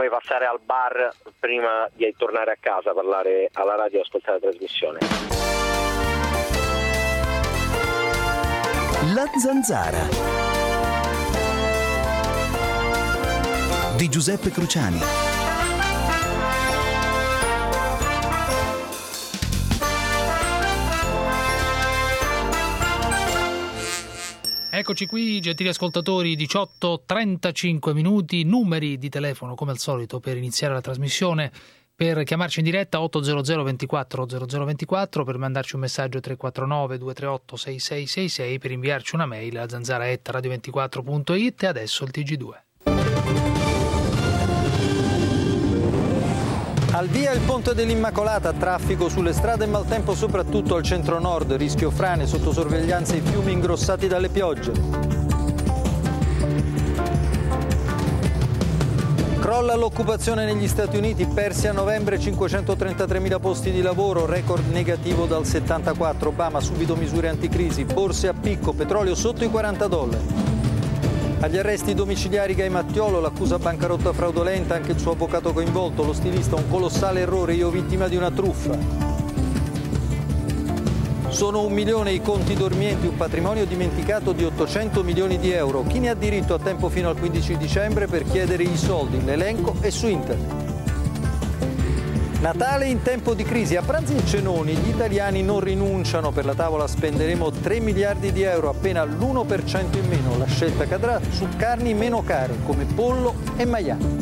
vuoi passare al bar prima di tornare a casa, parlare alla radio e ascoltare la trasmissione. La Zanzara di Giuseppe Cruciani. Eccoci qui, gentili ascoltatori, 18:35 minuti, numeri di telefono come al solito per iniziare la trasmissione, per chiamarci in diretta 800 24 0024, per mandarci un messaggio 349 238 6666, per inviarci una mail a zanzara@radio24.it. E adesso il TG2. Al via il ponte dell'Immacolata, traffico sulle strade e maltempo soprattutto al centro-nord, rischio frane, sotto sorveglianza i fiumi ingrossati dalle piogge. Crolla l'occupazione negli Stati Uniti, persi a novembre 533.000 posti di lavoro, record negativo dal 74, Obama subito misure anticrisi, borse a picco, petrolio sotto i $40. Agli arresti domiciliari Gai Mattiolo, l'accusa bancarotta fraudolenta, anche il suo avvocato coinvolto, lo stilista un colossale errore, io vittima di una truffa. Sono 1 milione i conti dormienti, un patrimonio dimenticato di 800 milioni di euro. Chi ne ha diritto a tempo fino al 15 dicembre per chiedere i soldi? L'elenco è su internet. Natale in tempo di crisi, a pranzi e cenoni gli italiani non rinunciano, per la tavola spenderemo 3 miliardi di euro, appena l'1% in meno, la scelta cadrà su carni meno care come pollo e maiale.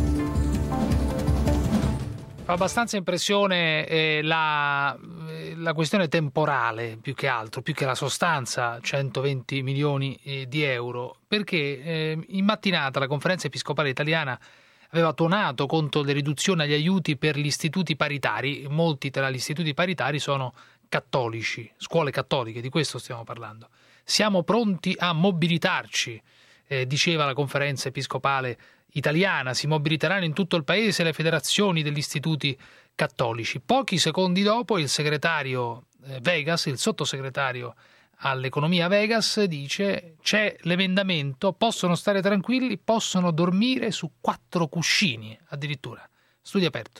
Fa abbastanza impressione la questione temporale, più che altro, più che la sostanza, 120 milioni di euro, perché in mattinata la Conferenza Episcopale Italiana aveva tuonato contro le riduzioni agli aiuti per gli istituti paritari. Molti tra gli istituti paritari sono cattolici, scuole cattoliche, di questo stiamo parlando. Siamo pronti a mobilitarci, diceva la Conferenza Episcopale Italiana, si mobiliteranno in tutto il paese le federazioni degli istituti cattolici. Pochi secondi dopo il segretario Vegas, il sottosegretario all'economia Vegas, dice: c'è l'emendamento, possono stare tranquilli, possono dormire su 4 cuscini addirittura. Studio aperto.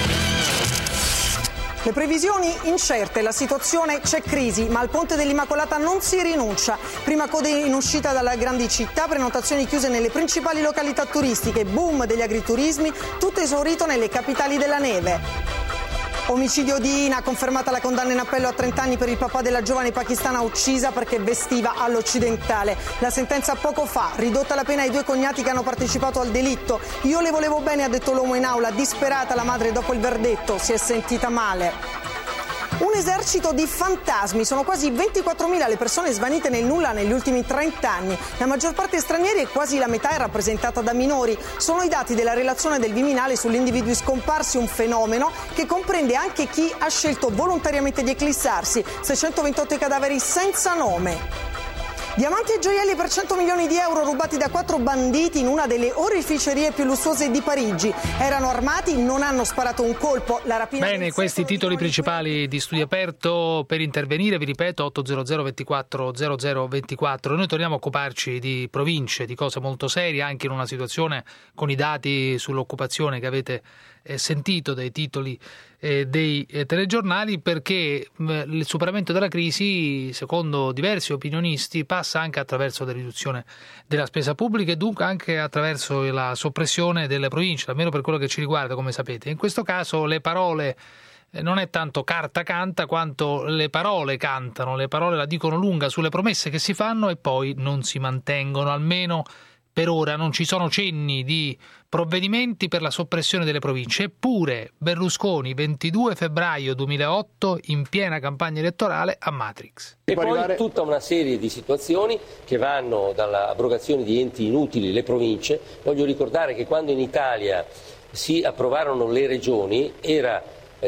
Le previsioni incerte, la situazione c'è crisi, ma al ponte dell'Immacolata non si rinuncia. Prima code in uscita dalle grandi città, prenotazioni chiuse nelle principali località turistiche, boom degli agriturismi, tutto esaurito nelle capitali della neve. Omicidio di Ina, confermata la condanna in appello a 30 anni per il papà della giovane pakistana uccisa perché vestiva all'occidentale. La sentenza poco fa, ridotta la pena ai 2 cognati che hanno partecipato al delitto. Io le volevo bene, ha detto l'uomo in aula, disperata la madre dopo il verdetto, si è sentita male. Un esercito di fantasmi, sono quasi 24.000 le persone svanite nel nulla negli ultimi 30 anni. La maggior parte stranieri e quasi la metà è rappresentata da minori. Sono i dati della relazione del Viminale sugli individui scomparsi, un fenomeno che comprende anche chi ha scelto volontariamente di eclissarsi. 628 i cadaveri senza nome. Diamanti e gioielli per 100 milioni di euro rubati da 4 banditi in una delle oreficerie più lussuose di Parigi. Erano armati, non hanno sparato un colpo. La rapina. Bene, questi titoli principali di Studio Aperto. Per intervenire, vi ripeto, 800 24 0024. Noi torniamo a occuparci di province, di cose molto serie, anche in una situazione con i dati sull'occupazione che avete sentito dai titoli dei telegiornali, perché il superamento della crisi, secondo diversi opinionisti, passa anche attraverso la riduzione della spesa pubblica e dunque anche attraverso la soppressione delle province, almeno per quello che ci riguarda, come sapete. In questo caso le parole non è tanto carta canta quanto le parole cantano, le parole la dicono lunga sulle promesse che si fanno e poi non si mantengono. Almeno per ora non ci sono cenni di provvedimenti per la soppressione delle province. Eppure Berlusconi, 22 febbraio 2008, in piena campagna elettorale, a Matrix. E poi tutta una serie di situazioni che vanno dall'abrogazione di enti inutili, le province. Voglio ricordare che quando in Italia si approvarono le regioni era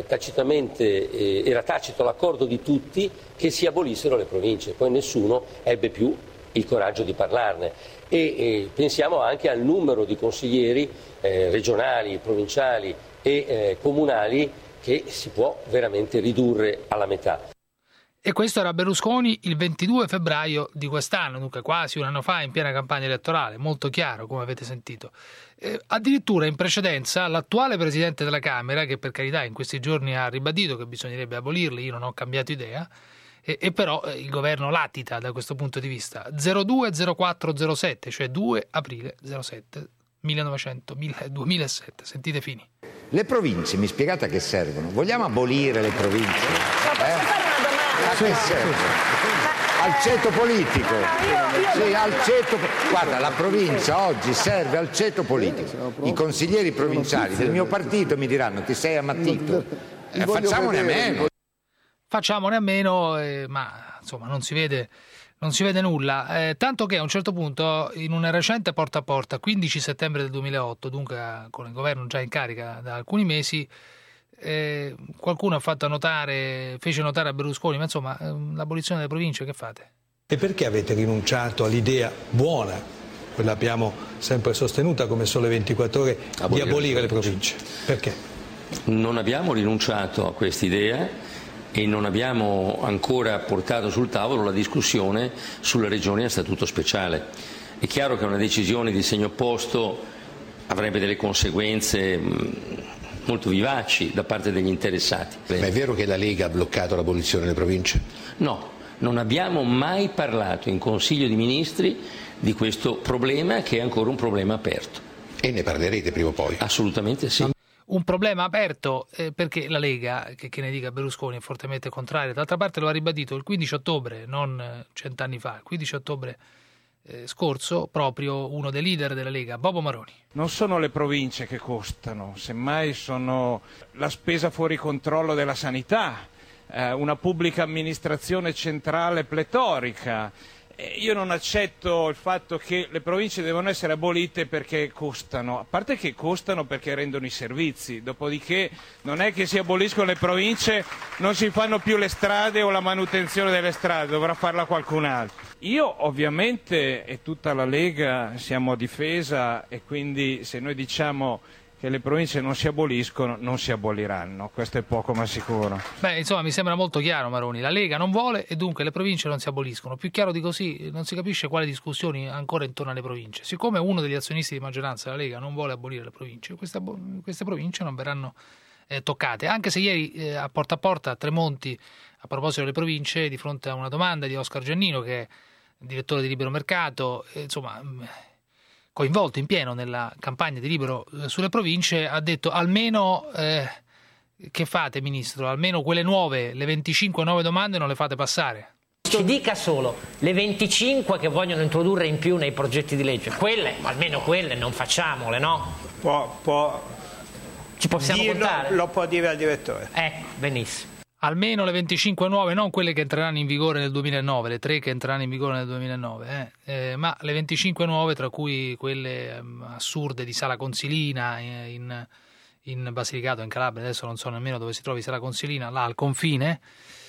tacito l'accordo di tutti che si abolissero le province, poi nessuno ebbe più il coraggio di parlarne. E pensiamo anche al numero di consiglieri regionali, provinciali e comunali che si può veramente ridurre alla metà. E questo era Berlusconi il 22 febbraio di quest'anno, dunque quasi un anno fa, in piena campagna elettorale, molto chiaro, come avete sentito. Addirittura in precedenza l'attuale Presidente della Camera, che per carità in questi giorni ha ribadito che bisognerebbe abolirli, io non ho cambiato idea, e però il governo latita da questo punto di vista. 020407, cioè 2 aprile 07 2007, sentite Fini. Le province, mi spiegate a che servono? Vogliamo abolire le province? A che servono? Al ceto politico. Sì, al ceto. Guarda, la provincia oggi serve al ceto politico. I consiglieri provinciali del mio partito mi diranno: ti sei ammattito? Facciamone a meno. Facciamone a meno, ma insomma non si vede nulla, tanto che a un certo punto in una recente porta a porta, 15 settembre del 2008, dunque con il governo già in carica da alcuni mesi, qualcuno fece notare a Berlusconi, ma insomma l'abolizione delle province che fate? E perché avete rinunciato all'idea buona, quella abbiamo sempre sostenuta come Sole 24 Ore, di abolire le province? Perché? Non abbiamo rinunciato a quest'idea e non abbiamo ancora portato sul tavolo la discussione sulle regioni a statuto speciale. È chiaro che una decisione di segno opposto avrebbe delle conseguenze molto vivaci da parte degli interessati. Ma è vero che la Lega ha bloccato l'abolizione delle province? No, non abbiamo mai parlato in Consiglio di Ministri di questo problema, che è ancora un problema aperto. E ne parlerete prima o poi? Assolutamente sì. Un problema aperto perché la Lega, che ne dica Berlusconi, è fortemente contraria. D'altra parte lo ha ribadito il 15 ottobre, non 100 anni fa, il 15 ottobre scorso, proprio uno dei leader della Lega, Bobo Maroni. Non sono le province che costano, semmai sono la spesa fuori controllo della sanità, una pubblica amministrazione centrale pletorica. Io non accetto il fatto che le province devono essere abolite perché costano, a parte che costano perché rendono i servizi, dopodiché non è che si aboliscono le province, non si fanno più le strade o la manutenzione delle strade, dovrà farla qualcun altro. Io ovviamente e tutta la Lega siamo a difesa, e quindi se noi diciamo che le province non si aboliscono, non si aboliranno, questo è poco ma sicuro. Beh, insomma, mi sembra molto chiaro, Maroni, la Lega non vuole e dunque le province non si aboliscono. Più chiaro di così non si capisce quali discussioni ancora intorno alle province. Siccome uno degli azionisti di maggioranza della Lega non vuole abolire le province, queste province non verranno toccate, anche se ieri a porta Tremonti, a proposito delle province, di fronte a una domanda di Oscar Giannino, che è direttore di Libero Mercato, insomma coinvolto in pieno nella campagna di Libero sulle province, ha detto: almeno che fate, Ministro? Almeno quelle nuove, le 25 nuove domande non le fate passare. Ci dica solo le 25 che vogliono introdurre in più nei progetti di legge, quelle, almeno quelle non facciamole, no? Ci possiamo contare? Lo può dire al direttore. Ecco, benissimo. Almeno le 25 nuove, non quelle che entreranno in vigore nel 2009, le 3 che entreranno in vigore nel 2009, ma le 25 nuove, tra cui quelle assurde di Sala Consilina in Basilicato, in Calabria, adesso non so nemmeno dove si trovi Sala Consilina, là al confine,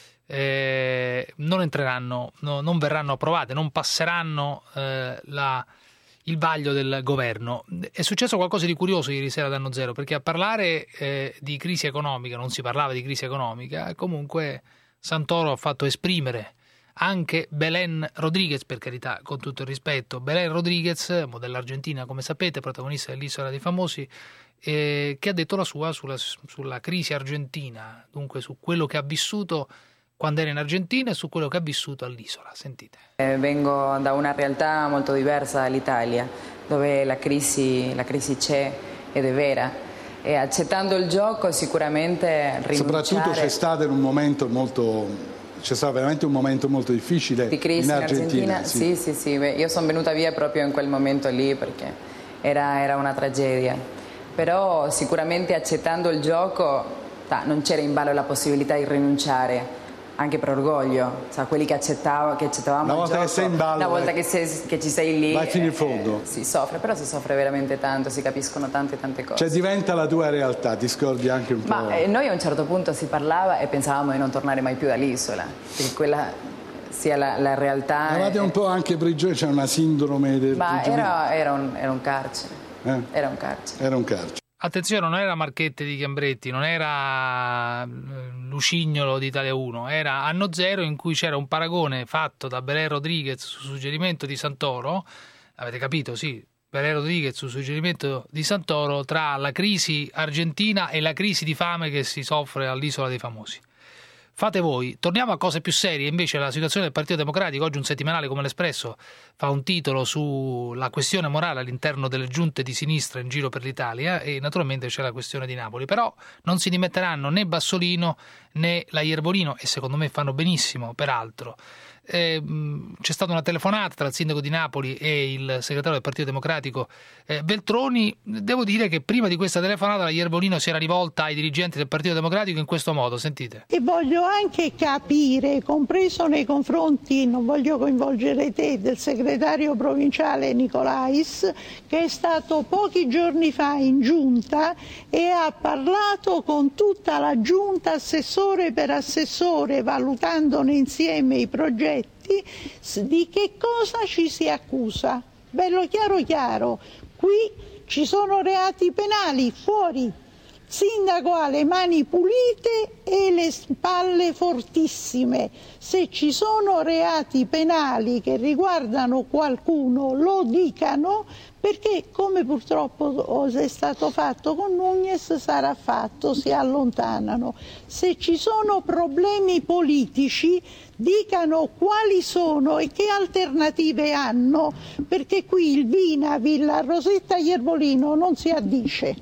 non entreranno, non verranno approvate, non passeranno il vaglio del governo. È successo qualcosa di curioso ieri sera da Anno Zero, perché a parlare di crisi economica, non si parlava di crisi economica, comunque Santoro ha fatto esprimere anche Belén Rodríguez, per carità, con tutto il rispetto. Belén Rodríguez, modella argentina, come sapete, protagonista dell'Isola dei Famosi, che ha detto la sua sulla crisi argentina, dunque su quello che ha vissuto quando era in Argentina e su quello che ha vissuto all'isola. Sentite. Vengo da una realtà molto diversa dall'Italia, dove la crisi c'è ed è vera. E accettando il gioco sicuramente rinunciare... Soprattutto c'è stato veramente un momento molto difficile di crisi in Argentina. Sì. Beh, io sono venuta via proprio in quel momento lì perché era una tragedia. Però sicuramente accettando il gioco non c'era in ballo la possibilità di rinunciare. Anche per orgoglio, quelli che accettavamo una volta il gioco, che sei in ballo, una volta che ci sei lì, vai fino in fondo. Si soffre, però si soffre veramente tanto, si capiscono tante cose. Cioè diventa la tua realtà, ti scordi anche un po'. Ma noi a un certo punto si parlava e pensavamo di non tornare mai più dall'isola, perché quella sia la realtà. Eravate un po' anche prigionieri, c'è una sindrome del Ma prigioniero. era un carcere. Era un carcere. Attenzione, non era Marchetti di Chiambretti, non era Lucignolo di Italia 1, era Anno Zero, in cui c'era un paragone fatto da Belè Rodriguez su suggerimento di Santoro, avete capito, sì, Belè Rodriguez su suggerimento di Santoro, tra la crisi argentina e la crisi di fame che si soffre all'Isola dei Famosi. Fate voi. Torniamo a cose più serie, invece la situazione del Partito Democratico. Oggi un settimanale come l'Espresso fa un titolo sulla questione morale all'interno delle giunte di sinistra in giro per l'Italia e naturalmente c'è la questione di Napoli. Però non si dimetteranno né Bassolino né la Iervolino e secondo me fanno benissimo, peraltro. C'è stata una telefonata tra il sindaco di Napoli e il segretario del Partito Democratico Veltroni. Devo dire che prima di questa telefonata la Iervolino si era rivolta ai dirigenti del Partito Democratico in questo modo, sentite. E voglio anche capire, compreso nei confronti, non voglio coinvolgere te, del segretario provinciale Nicolais, che è stato pochi giorni fa in giunta e ha parlato con tutta la giunta assessore per assessore, valutandone insieme i progetti, di che cosa ci si accusa. Bello chiaro, qui ci sono reati penali, fuori. Sindaco ha le mani pulite e le spalle fortissime. Se ci sono reati penali che riguardano qualcuno, lo dicano, perché come purtroppo è stato fatto con Núñez sarà fatto, si allontanano. Se ci sono problemi politici, dicano quali sono e che alternative hanno, perché qui il Vina, Villa Rosetta Iervolino non si addice.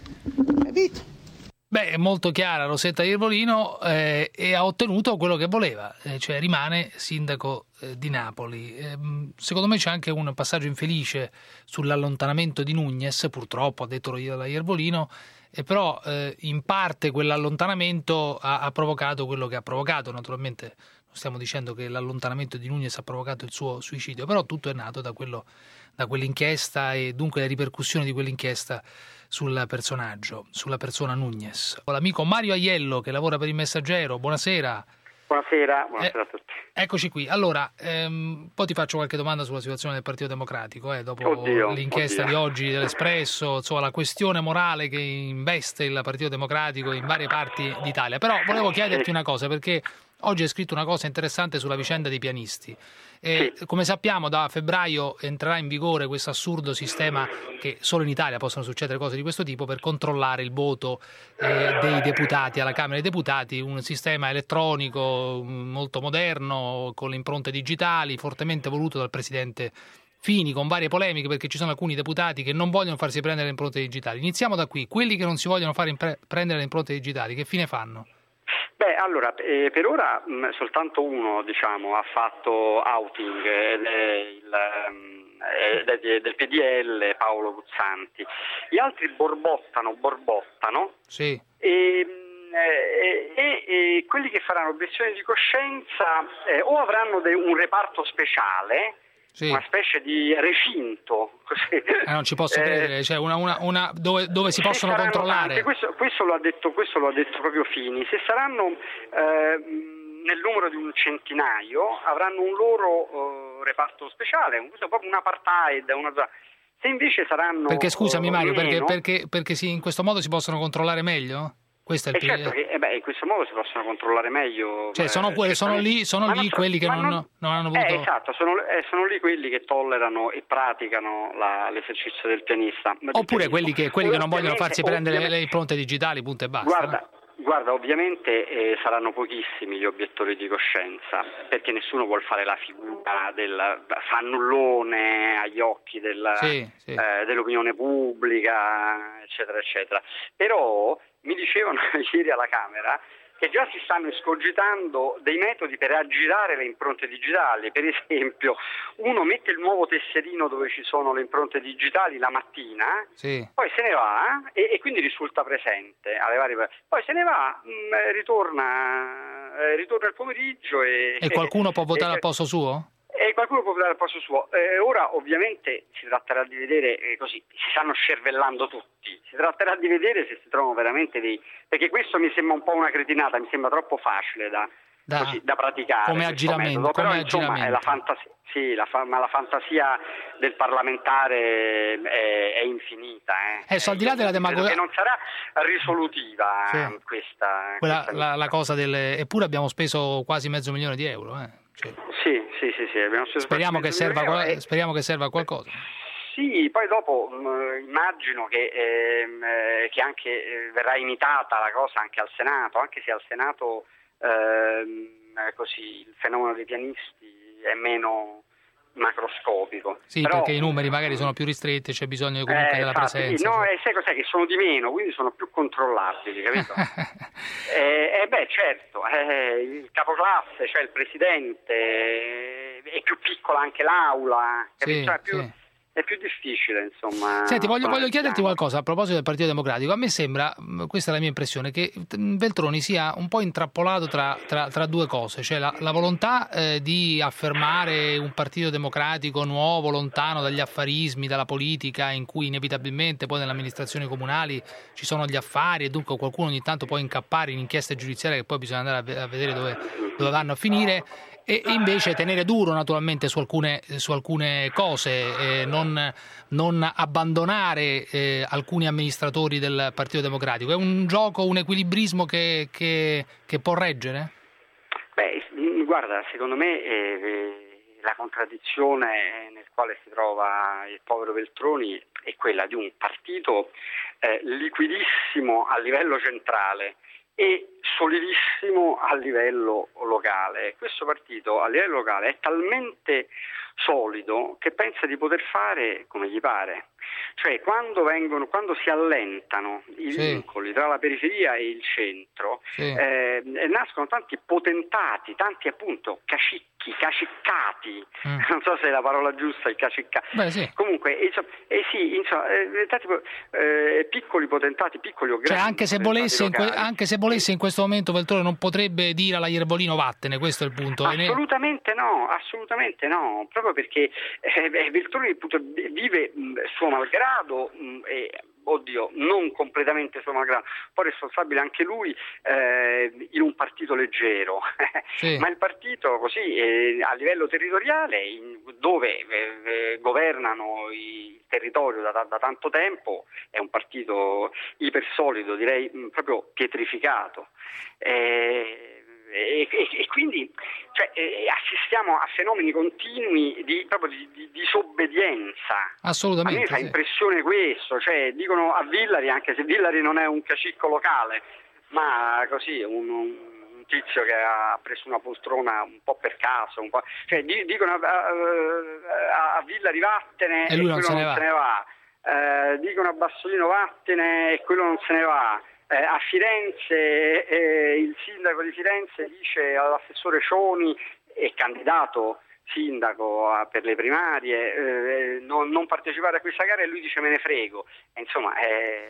Capito? Beh, è molto chiara Rosetta Iervolino e ha ottenuto quello che voleva, cioè rimane sindaco di Napoli. Secondo me c'è anche un passaggio infelice sull'allontanamento di Núñez, purtroppo ha detto la Iervolino, però in parte quell'allontanamento ha provocato quello che ha provocato. Naturalmente non stiamo dicendo che l'allontanamento di Núñez ha provocato il suo suicidio, però tutto è nato da quell'inchiesta e dunque le ripercussioni di quell'inchiesta sul personaggio, sulla persona Núñez. L'amico Mario Aiello che lavora per Il Messaggero, buonasera. Buonasera a tutti. Eccoci qui. Allora, poi ti faccio qualche domanda sulla situazione del Partito Democratico, dopo l'inchiesta di oggi dell'Espresso, insomma la questione morale che investe il Partito Democratico in varie parti d'Italia. Però volevo chiederti una cosa, perché oggi hai scritto una cosa interessante sulla vicenda dei pianisti. Come sappiamo, da febbraio entrerà in vigore questo assurdo sistema che solo in Italia possono succedere cose di questo tipo per controllare il voto dei deputati alla Camera dei Deputati, un sistema elettronico molto moderno con le impronte digitali, fortemente voluto dal Presidente Fini, con varie polemiche perché ci sono alcuni deputati che non vogliono farsi prendere le impronte digitali. Iniziamo da qui. Quelli che non si vogliono fare prendere le impronte digitali, che fine fanno? Beh, allora, per ora soltanto uno, diciamo, ha fatto outing, del PDL, Paolo Guzzanti. Gli altri borbottano, sì. E quelli che faranno obiezione di coscienza o avranno un reparto speciale, sì, una specie di recinto, così. Non ci posso credere, cioè una dove si possono controllare. Questo lo ha detto proprio Fini. Se saranno nel numero di un centinaio, avranno un loro reparto speciale, proprio un apartheid, se invece saranno perché scusami Mario, perché in questo modo si possono controllare meglio? Questo è il certo che in questo modo si possono controllare meglio. Cioè sono lì quelli che non hanno voluto. Esatto, sono lì quelli che tollerano e praticano l'esercizio del pianista. Oppure quelli che non vogliono farsi prendere le impronte digitali, punto e basta. Guarda, ovviamente saranno pochissimi gli obiettori di coscienza, perché nessuno vuol fare la figura del fannullone agli occhi dell'opinione pubblica, eccetera, eccetera. Però mi dicevano ieri alla Camera che già si stanno escogitando dei metodi per aggirare le impronte digitali. Per esempio, uno mette il nuovo tesserino dove ci sono le impronte digitali la mattina, sì, poi se ne va e quindi risulta presente alle varie... Poi se ne va, ritorna il pomeriggio e qualcuno può votare al posto suo? E qualcuno può votare al posto suo. Ora ovviamente si tratterà di vedere, così si stanno scervellando tutti, si tratterà di vedere se si trovano veramente perché questo mi sembra un po' una cretinata, mi sembra troppo facile da da praticare. Come aggiramento. Però insomma è la fantasia. Sì, ma la fantasia del parlamentare è infinita. Al di là della demagogia, che non sarà risolutiva questa la cosa eppure abbiamo speso quasi €500.000. Sì, abbiamo speso. Speriamo che serva a qualcosa. Sì, poi dopo immagino che anche verrà imitata la cosa anche al Senato, anche se al Senato così il fenomeno dei pianisti è meno macroscopico. Sì, però, perché i numeri magari sono più ristretti, c'è bisogno comunque della presenza. Sì, no, sai cos'è? Che sono di meno, quindi sono più controllabili, capito? Certo, il capoclasse, cioè il presidente, è più piccola anche l'aula, capito? È più difficile, insomma. Senti, voglio chiederti qualcosa a proposito del Partito Democratico. A me sembra, questa è la mia impressione, che Veltroni sia un po' intrappolato tra due cose, cioè la volontà di affermare un Partito Democratico nuovo, lontano dagli affarismi, dalla politica, in cui inevitabilmente poi nelle amministrazioni comunali ci sono gli affari e dunque qualcuno ogni tanto può incappare in inchieste giudiziarie che poi bisogna andare a vedere dove vanno a finire. E invece tenere duro naturalmente su alcune cose, non abbandonare alcuni amministratori del Partito Democratico. È un gioco, un equilibrismo che può reggere? Guarda, secondo me la contraddizione nel quale si trova il povero Veltroni è quella di un partito liquidissimo a livello centrale e solidissimo a livello locale. Questo partito a livello locale è talmente solido che pensa di poter fare come gli pare. Cioè quando si allentano i vincoli tra la periferia e il centro, nascono tanti potentati, tanti appunto caciccati, non so se è la parola giusta, il caciccato. Comunque tanti piccoli potentati, piccoli o grandi. Cioè anche se volesse in questo momento Veltroni non potrebbe dire alla Iervolino vattene, questo è il punto. Assolutamente no, proprio perché Veltroni vive suo malgrado non completamente suo malgrado, poi responsabile anche lui in un partito leggero, ma il partito così a livello territoriale dove governano il territorio da tanto tempo è un partito ipersolido, direi proprio pietrificato. E quindi assistiamo a fenomeni continui di disobbedienza. Assolutamente. A me fa impressione questo, cioè dicono a Villari, anche se Villari non è un cacicco locale, ma così un tizio che ha preso una poltrona un po' per caso, dicono a Villari vattene e lui non se ne va. Dicono a Bassolino vattene e quello non se ne va. A Firenze il sindaco di Firenze dice all'assessore Cioni, è candidato sindaco per le primarie, non partecipare a questa gara, e lui dice me ne frego. Insomma è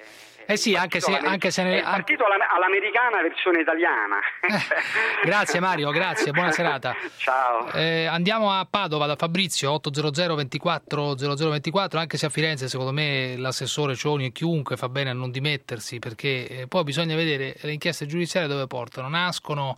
il partito all'americana versione italiana. Grazie Mario, grazie, buona serata. Ciao. Andiamo a Padova da Fabrizio, 800 24 0024, anche se a Firenze secondo me l'assessore Cioni e chiunque fa bene a non dimettersi, perché poi bisogna vedere le inchieste giudiziarie dove portano, nascono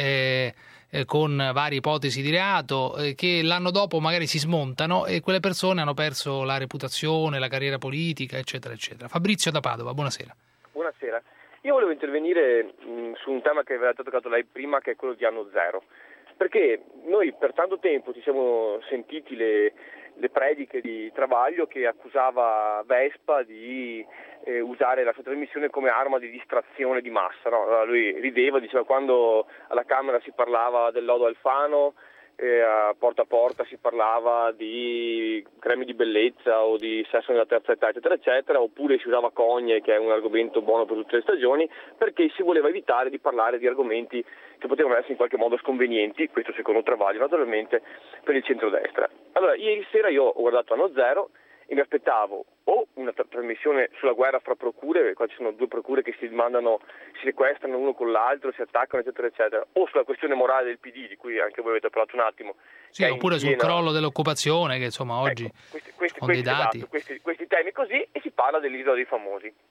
con varie ipotesi di reato che l'anno dopo magari si smontano e quelle persone hanno perso la reputazione, la carriera politica, eccetera, eccetera. Fabrizio da Padova, buonasera. Buonasera. Io volevo intervenire su un tema che aveva toccato lei prima, che è quello di anno zero, perché noi per tanto tempo ci siamo sentiti le prediche di Travaglio che accusava Vespa di usare la sua trasmissione come arma di distrazione di massa, no? Allora lui rideva, diceva quando alla Camera si parlava del lodo Alfano, a porta si parlava di cremi di bellezza o di sesso nella terza età, eccetera, eccetera, oppure si usava cogne, che è un argomento buono per tutte le stagioni, perché si voleva evitare di parlare di argomenti che potevano essere in qualche modo sconvenienti, questo secondo Travaglio naturalmente, per il centrodestra. Allora, ieri sera io ho guardato Anno Zero e mi aspettavo o una trasmissione sulla guerra fra procure, qua ci sono due procure che si sequestrano uno con l'altro, si attaccano, eccetera, eccetera, o sulla questione morale del PD, di cui anche voi avete parlato un attimo. Sì, oppure sul crollo dell'occupazione, che insomma oggi con dei dati. Esatto, questi temi così, e si parla dell'Isola dei Famosi.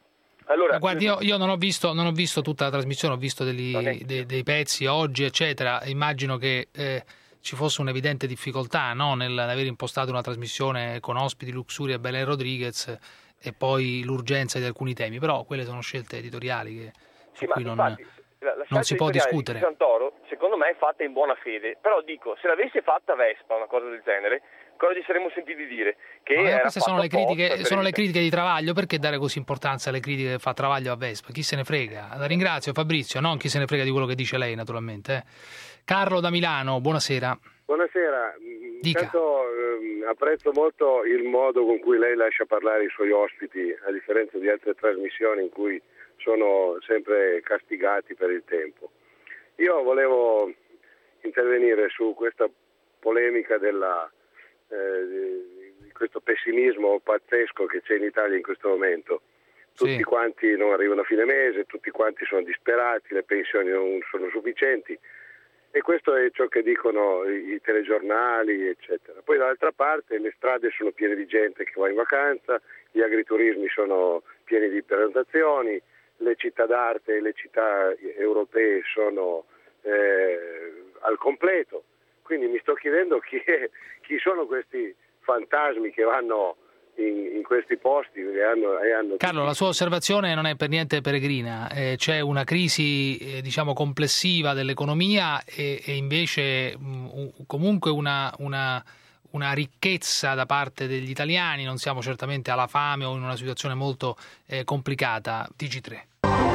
Allora, guardi, io non ho visto tutta la trasmissione, ho visto dei pezzi oggi, eccetera. Immagino che ci fosse un'evidente difficoltà, no, nell'aver impostato una trasmissione con ospiti Luxuria e Belen Rodriguez e poi l'urgenza di alcuni temi, però quelle sono scelte editoriali su cui non si può discutere. Di Santoro, secondo me, è fatta in buona fede, però dico, se l'avesse fatta Vespa una cosa del genere, cosa ci saremmo sentiti dire? Che queste sono le critiche di Travaglio. Perché dare così importanza alle critiche che fa Travaglio a Vespa? Chi se ne frega? La ringrazio, Fabrizio, non chi se ne frega di quello che dice lei, naturalmente. Carlo da Milano, buonasera. Buonasera. Dica. Intanto apprezzo molto il modo con cui lei lascia parlare i suoi ospiti, a differenza di altre trasmissioni in cui sono sempre castigati per il tempo. Io volevo intervenire su questa polemica di questo pessimismo pazzesco che c'è in Italia in questo momento. Tutti quanti non arrivano a fine mese, tutti quanti sono disperati, le pensioni non sono sufficienti, e questo è ciò che dicono i telegiornali, eccetera. Poi dall'altra parte le strade sono piene di gente che va in vacanza, gli agriturismi sono pieni di prenotazioni, le città d'arte e le città europee sono al completo. Quindi mi sto chiedendo chi sono questi fantasmi che vanno in questi posti e hanno... Carlo, la sua osservazione non è per niente peregrina. C'è una crisi complessiva dell'economia e invece comunque una ricchezza da parte degli italiani. Non siamo certamente alla fame o in una situazione molto complicata. TG3.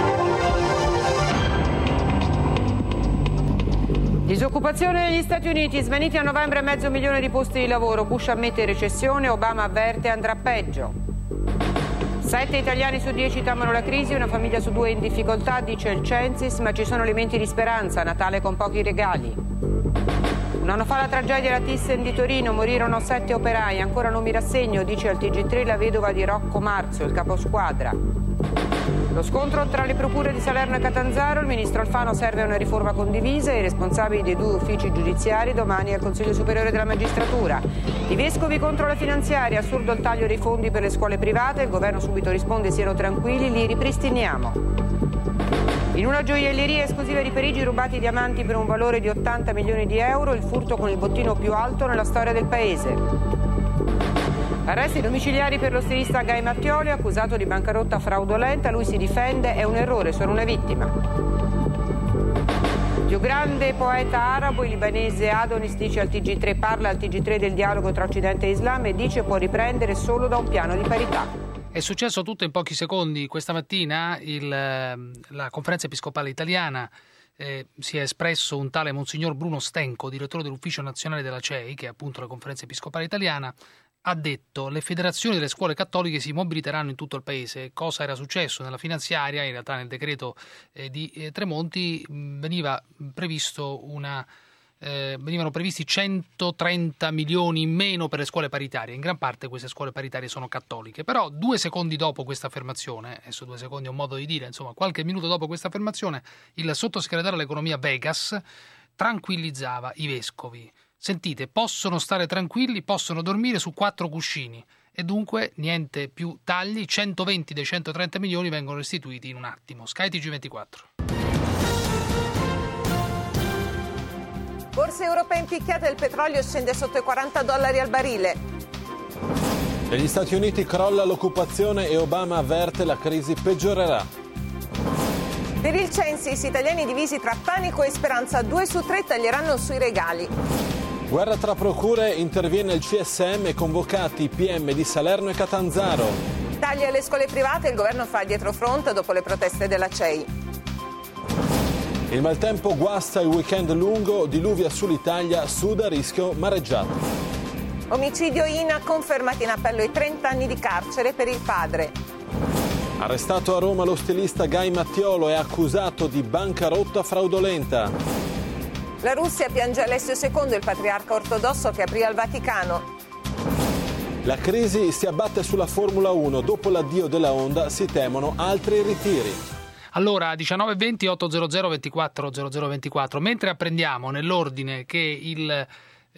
Disoccupazione negli Stati Uniti, svaniti a novembre 500.000 di posti di lavoro. Bush ammette recessione, Obama avverte andrà peggio. 7 italiani su 10 tamano la crisi, una famiglia su 2 in difficoltà, dice il Censis, ma ci sono elementi di speranza, Natale con pochi regali. Un anno fa la tragedia alla Thyssen di Torino, morirono 7 operai, ancora non mi rassegno, dice al TG3 la vedova di Rocco Marzo, il caposquadra. Lo scontro tra le procure di Salerno e Catanzaro, il ministro Alfano serve una riforma condivisa, i responsabili dei 2 uffici giudiziari domani al Consiglio Superiore della Magistratura. I vescovi contro la finanziaria, assurdo il taglio dei fondi per le scuole private, il governo subito risponde siano tranquilli, li ripristiniamo. In una gioielleria esclusiva di Parigi rubati diamanti per un valore di 80 milioni di euro, il furto con il bottino più alto nella storia del paese. Arresti domiciliari per lo stilista Guy Mattioli, accusato di bancarotta fraudolenta, lui si difende, è un errore, sono una vittima. Più grande poeta arabo, il libanese Adonis dice al TG3, parla al TG3 del dialogo tra Occidente e Islam e dice può riprendere solo da un piano di parità. È successo tutto in pochi secondi. Questa mattina la Conferenza Episcopale Italiana si è espresso un tale Monsignor Bruno Stenco, direttore dell'Ufficio Nazionale della CEI, che è appunto la Conferenza Episcopale Italiana, ha detto le federazioni delle scuole cattoliche si mobiliteranno in tutto il paese. Cosa era successo nella finanziaria? In realtà nel decreto di Tremonti venivano previsti 130 milioni in meno per le scuole paritarie. In gran parte queste scuole paritarie sono cattoliche. Però 2 secondi dopo questa affermazione, adesso 2 secondi è un modo di dire, insomma qualche minuto dopo questa affermazione, il sottosegretario all'economia Vegas tranquillizzava i vescovi. Sentite, possono stare tranquilli, possono dormire su 4 cuscini e dunque niente più tagli, 120 dei 130 milioni vengono restituiti in un attimo. Sky TG24. Borse europee impicchiate, il petrolio scende sotto i $40 al barile. Negli Stati Uniti crolla l'occupazione e Obama avverte la crisi peggiorerà. Per il Censis, italiani divisi tra panico e speranza, 2 su 3 taglieranno sui regali. Guerra tra procure, interviene il CSM e convocati i PM di Salerno e Catanzaro. Tagli alle scuole private, il governo fa dietrofront dopo le proteste della CEI. Il maltempo guasta il weekend lungo, diluvia sull'Italia, sud a rischio mareggiata. Omicidio Ina, confermati in appello i 30 anni di carcere per il padre. Arrestato a Roma lo stilista Guy Mattiolo, è accusato di bancarotta fraudolenta. La Russia piange Alessio II, il patriarca ortodosso che aprì al Vaticano. La crisi si abbatte sulla Formula 1, dopo l'addio della Honda si temono altri ritiri. Allora, 19:20 800 24 0024, mentre apprendiamo nell'ordine che il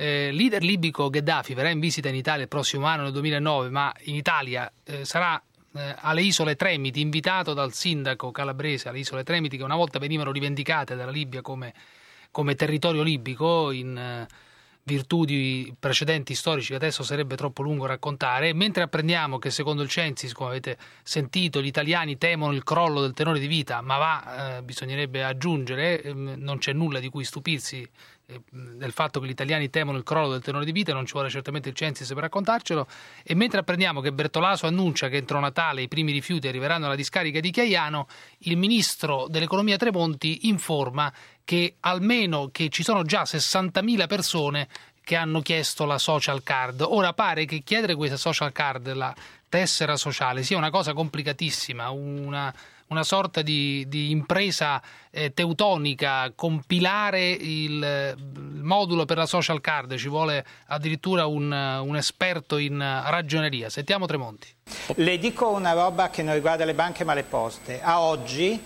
leader libico Gheddafi verrà in visita in Italia il prossimo anno, nel 2009, ma in Italia sarà alle Isole Tremiti, invitato dal sindaco calabrese alle Isole Tremiti, che una volta venivano rivendicate dalla Libia come territorio libico in virtù di precedenti storici che adesso sarebbe troppo lungo raccontare, mentre apprendiamo che secondo il Censis, come avete sentito, gli italiani temono il crollo del tenore di vita, ma bisognerebbe aggiungere, non c'è nulla di cui stupirsi del fatto che gli italiani temono il crollo del tenore di vita, non ci vuole certamente il Censis per raccontarcelo, e mentre apprendiamo che Bertolaso annuncia che entro Natale i primi rifiuti arriveranno alla discarica di Chiaiano, il ministro dell'economia Tremonti informa che almeno che ci sono già 60.000 persone che hanno chiesto la social card. Ora pare che chiedere questa social card, la tessera sociale, sia una cosa complicatissima, una sorta di impresa teutonica. Compilare il modulo per la social card ci vuole addirittura un esperto in ragioneria. Sentiamo Tremonti. Le dico una roba che non riguarda le banche ma le poste. A oggi,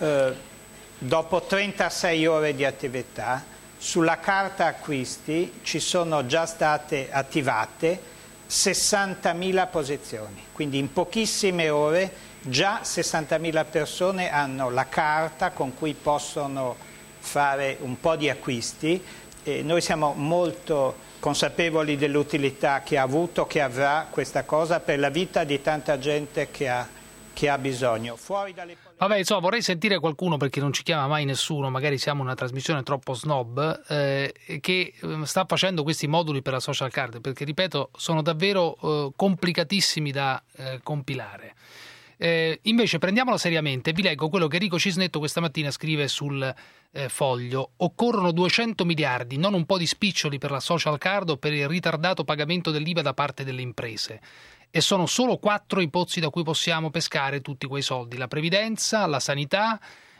dopo 36 ore di attività, sulla carta acquisti ci sono già state attivate 60.000 posizioni, quindi in pochissime ore già 60.000 persone hanno la carta con cui possono fare un po' di acquisti, e noi siamo molto consapevoli dell'utilità che ha avuto, che avrà questa cosa per la vita di tanta gente che ha bisogno. Fuori dalle... Vabbè, insomma, vorrei sentire qualcuno, perché non ci chiama mai nessuno, magari siamo una trasmissione troppo snob, che sta facendo questi moduli per la social card, perché, ripeto, sono davvero complicatissimi da compilare. Invece prendiamolo seriamente, vi leggo quello che Enrico Cisnetto questa mattina scrive sul Foglio. Occorrono 200 miliardi, non un po' di spiccioli per la social card o per il ritardato pagamento dell'IVA da parte delle imprese. E sono solo 4 i pozzi da cui possiamo pescare tutti quei soldi: la previdenza, la sanità,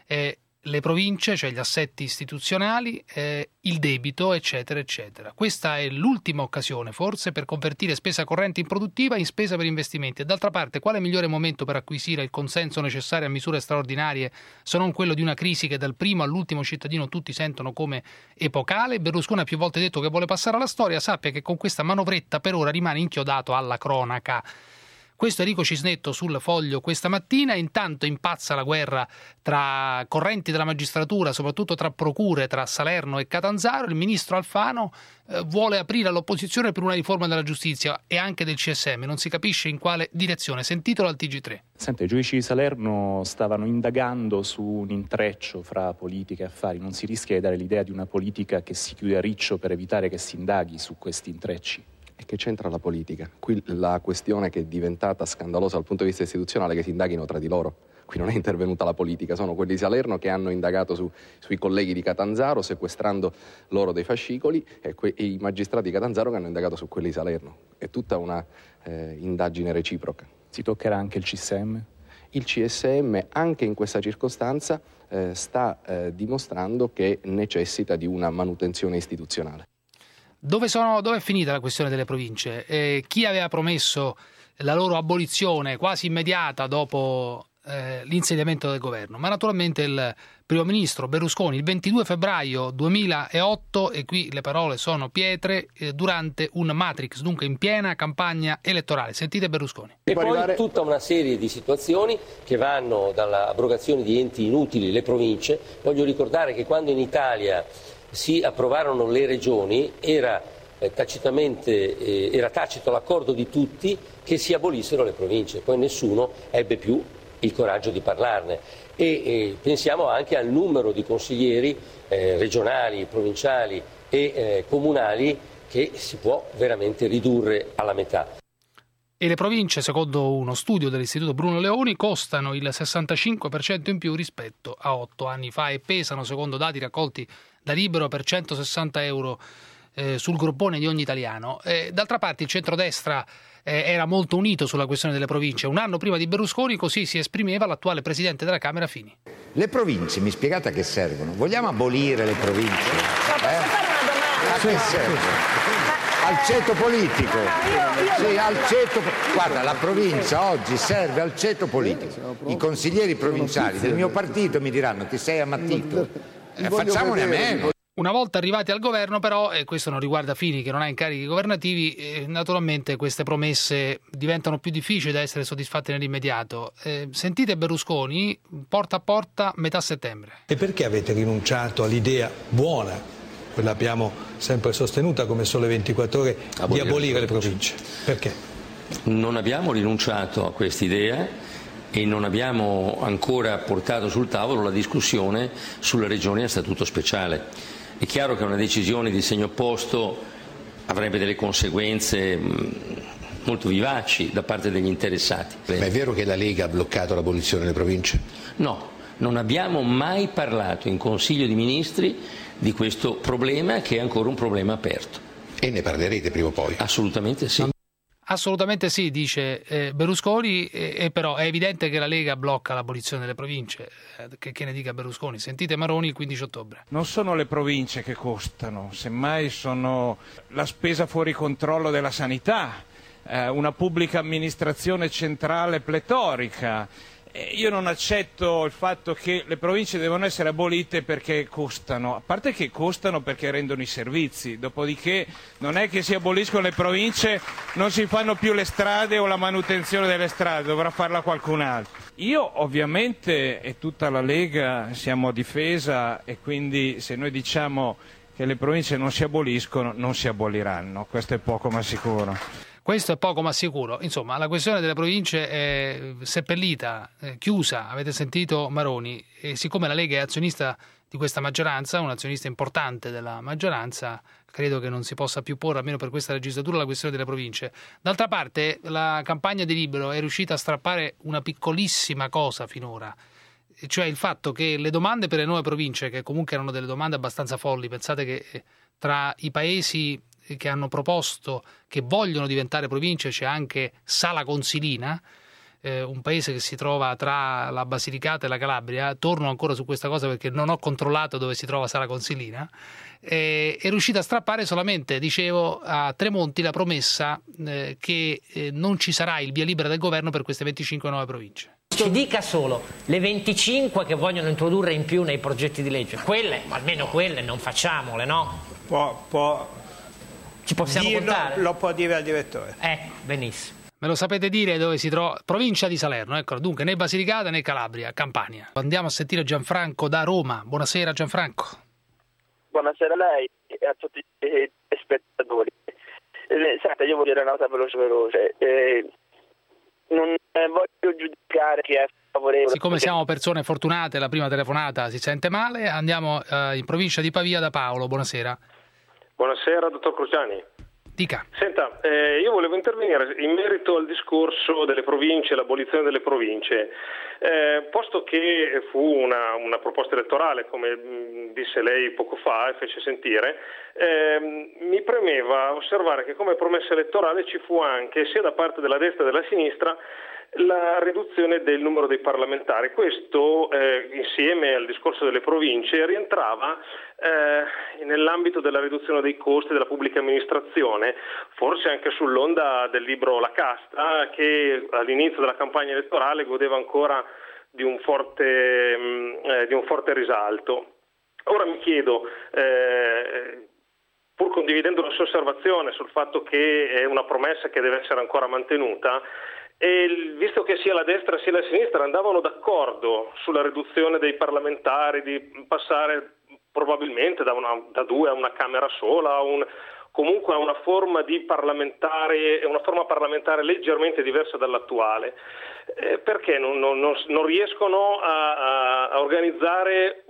le province, cioè gli assetti istituzionali, il debito, eccetera, eccetera. Questa è l'ultima occasione, forse, per convertire spesa corrente improduttiva in spesa per investimenti. E d'altra parte, quale migliore momento per acquisire il consenso necessario a misure straordinarie se non quello di una crisi che dal primo all'ultimo cittadino tutti sentono come epocale? Berlusconi ha più volte detto che vuole passare alla storia, sappia che con questa manovretta per ora rimane inchiodato alla cronaca. Questo è Enrico Cisnetto sul Foglio questa mattina. Intanto impazza la guerra tra correnti della magistratura, soprattutto tra procure, tra Salerno e Catanzaro. Il ministro Alfano vuole aprire all'opposizione per una riforma della giustizia e anche del CSM, non si capisce in quale direzione. Sentitelo al TG3. Senta, i giudici di Salerno stavano indagando su un intreccio fra politica e affari. Non si rischia di dare l'idea di una politica che si chiude a riccio per evitare che si indaghi su questi intrecci? E che c'entra la politica? Qui la questione che è diventata scandalosa dal punto di vista istituzionale è che si indaghino tra di loro. Qui non è intervenuta la politica, sono quelli di Salerno che hanno indagato sui colleghi di Catanzaro, sequestrando loro dei fascicoli, e i magistrati di Catanzaro che hanno indagato su quelli di Salerno. È tutta una indagine reciproca. Si toccherà anche il CSM? Il CSM, anche in questa circostanza, sta dimostrando che necessita di una manutenzione istituzionale. Dove è finita la questione delle province? Chi aveva promesso la loro abolizione quasi immediata dopo l'insediamento del governo? Ma naturalmente il primo ministro Berlusconi il 22 febbraio 2008, e qui le parole sono pietre, durante un Matrix, dunque in piena campagna elettorale. Sentite Berlusconi. E poi tutta una serie di situazioni che vanno dall'abrogazione di enti inutili, le province. Voglio ricordare che quando in Italia si approvarono le regioni era tacito l'accordo di tutti che si abolissero le province, poi nessuno ebbe più il coraggio di parlarne, e pensiamo anche al numero di consiglieri regionali, provinciali e comunali che si può veramente ridurre alla metà. E le province, secondo uno studio dell'Istituto Bruno Leoni, costano il 65% in più rispetto a 8 anni fa e pesano, secondo dati raccolti da Libero, per 160 euro sul groppone di ogni italiano. D'altra parte il centrodestra era molto unito sulla questione delle province. Un anno prima di Berlusconi così si esprimeva l'attuale presidente della Camera Fini. Le province, mi spiegate a che servono? Vogliamo abolire le province? Ma posso fare una domanda? A che servono? Al ceto politico. Sì, al ceto. Guarda, la provincia oggi serve al ceto politico. I consiglieri provinciali del mio partito mi diranno: ti sei ammattito? Facciamone a meno. Una volta arrivati al governo però, e questo non riguarda Fini che non ha incarichi governativi, naturalmente queste promesse diventano più difficili da essere soddisfatte nell'immediato. Sentite Berlusconi, porta a porta, metà settembre. E perché avete rinunciato all'idea buona, quella abbiamo sempre sostenuta come Sole 24 Ore, di abolire le province? Perché? Non abbiamo rinunciato a quest'idea e non abbiamo ancora portato sul tavolo la discussione sulle regioni a statuto speciale. È chiaro che una decisione di segno opposto avrebbe delle conseguenze molto vivaci da parte degli interessati. Ma è vero che la Lega ha bloccato l'abolizione delle province? No, non abbiamo mai parlato in Consiglio dei Ministri di questo problema, che è ancora un problema aperto. E ne parlerete prima o poi? Assolutamente sì. Assolutamente sì, dice Berlusconi, e però è evidente che la Lega blocca l'abolizione delle province, che ne dica Berlusconi. Sentite Maroni il 15 ottobre. Non sono le province che costano, semmai sono la spesa fuori controllo della sanità, una pubblica amministrazione centrale pletorica. Io non accetto il fatto che le province devono essere abolite perché costano, a parte che costano perché rendono i servizi, dopodiché non è che si aboliscono le province, non si fanno più le strade o la manutenzione delle strade, dovrà farla qualcun altro. Io ovviamente e tutta la Lega siamo a difesa, e quindi se noi diciamo che le province non si aboliscono, non si aboliranno, questo è poco ma sicuro. Questo è poco ma sicuro. Insomma, la questione delle province è seppellita, chiusa, avete sentito Maroni, e siccome la Lega è azionista di questa maggioranza, un azionista importante della maggioranza, credo che non si possa più porre, almeno per questa legislatura, la questione delle province. D'altra parte, la campagna di Libero è riuscita a strappare una piccolissima cosa finora, cioè il fatto che le domande per le nuove province, che comunque erano delle domande abbastanza folli, pensate che tra i paesi che hanno proposto, che vogliono diventare province, c'è anche Sala Consilina, un paese che si trova tra la Basilicata e la Calabria. Torno ancora su questa cosa perché non ho controllato dove si trova Sala Consilina. È riuscita a strappare solamente, dicevo, a Tremonti la promessa che non ci sarà il via libera del governo per queste 25 nuove province. Ci dica solo le 25 che vogliono introdurre in più nei progetti di legge, quelle, almeno quelle, non facciamole, no? Ci possiamo contare? Lo può dire al direttore. Benissimo. Me lo sapete dire dove si trova? Provincia di Salerno, ecco, dunque né Basilicata né Calabria, Campania. Andiamo a sentire Gianfranco da Roma. Buonasera Gianfranco. Buonasera a lei e a tutti gli spettatori. Senta, io voglio dire una cosa veloce. Non voglio giudicare chi è favorevole. Siccome siamo persone fortunate, la prima telefonata si sente male, andiamo in provincia di Pavia da Paolo. Buonasera. Buonasera, dottor Cruciani. Dica. Senta, io volevo intervenire in merito al discorso delle province, l'abolizione delle province. Posto che fu una proposta elettorale, come disse lei poco fa e fece sentire, mi premeva osservare che come promessa elettorale ci fu anche, sia da parte della destra che della sinistra, la riduzione del numero dei parlamentari. Questo, insieme al discorso delle province, rientrava nell'ambito della riduzione dei costi della pubblica amministrazione, forse anche sull'onda del libro La Casta, che all'inizio della campagna elettorale godeva ancora di un forte risalto. Ora mi chiedo, pur condividendo la sua osservazione sul fatto che è una promessa che deve essere ancora mantenuta, e visto che sia la destra sia la sinistra andavano d'accordo sulla riduzione dei parlamentari, di passare probabilmente da 2 a una Camera sola, comunque a una forma di parlamentare, una forma parlamentare leggermente diversa dall'attuale, perché non riescono a organizzare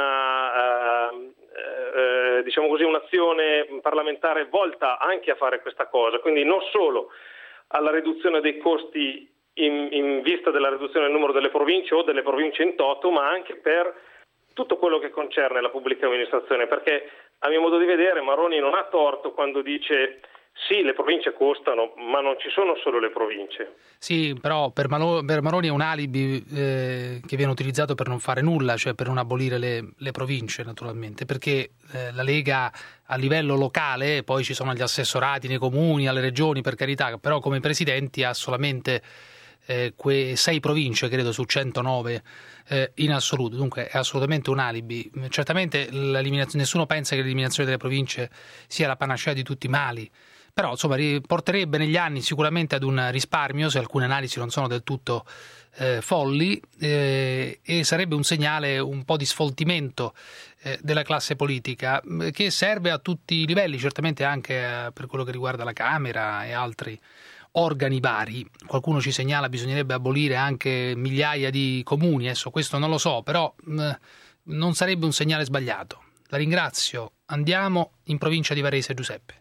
diciamo così, un'azione parlamentare volta anche a fare questa cosa, quindi non solo alla riduzione dei costi in vista della riduzione del numero delle province o delle province in toto, ma anche per tutto quello che concerne la pubblica amministrazione, perché a mio modo di vedere Maroni non ha torto quando dice sì, le province costano, ma non ci sono solo le province. Sì, però per Maroni è un alibi che viene utilizzato per non fare nulla, cioè per non abolire le province naturalmente, perché la Lega a livello locale, poi ci sono gli assessorati nei comuni, alle regioni per carità, però come presidenti ha solamente 6 province, credo, su 109 in assoluto, dunque è assolutamente un alibi. Certamente nessuno pensa che l'eliminazione delle province sia la panacea di tutti i mali, però insomma porterebbe negli anni sicuramente ad un risparmio, se alcune analisi non sono del tutto folli, e sarebbe un segnale un po' di sfoltimento della classe politica, che serve a tutti i livelli, certamente anche per quello che riguarda la Camera e altri organi vari. Qualcuno ci segnala bisognerebbe abolire anche migliaia di comuni, adesso questo non lo so, però non sarebbe un segnale sbagliato. La ringrazio. Andiamo in provincia di Varese. Giuseppe.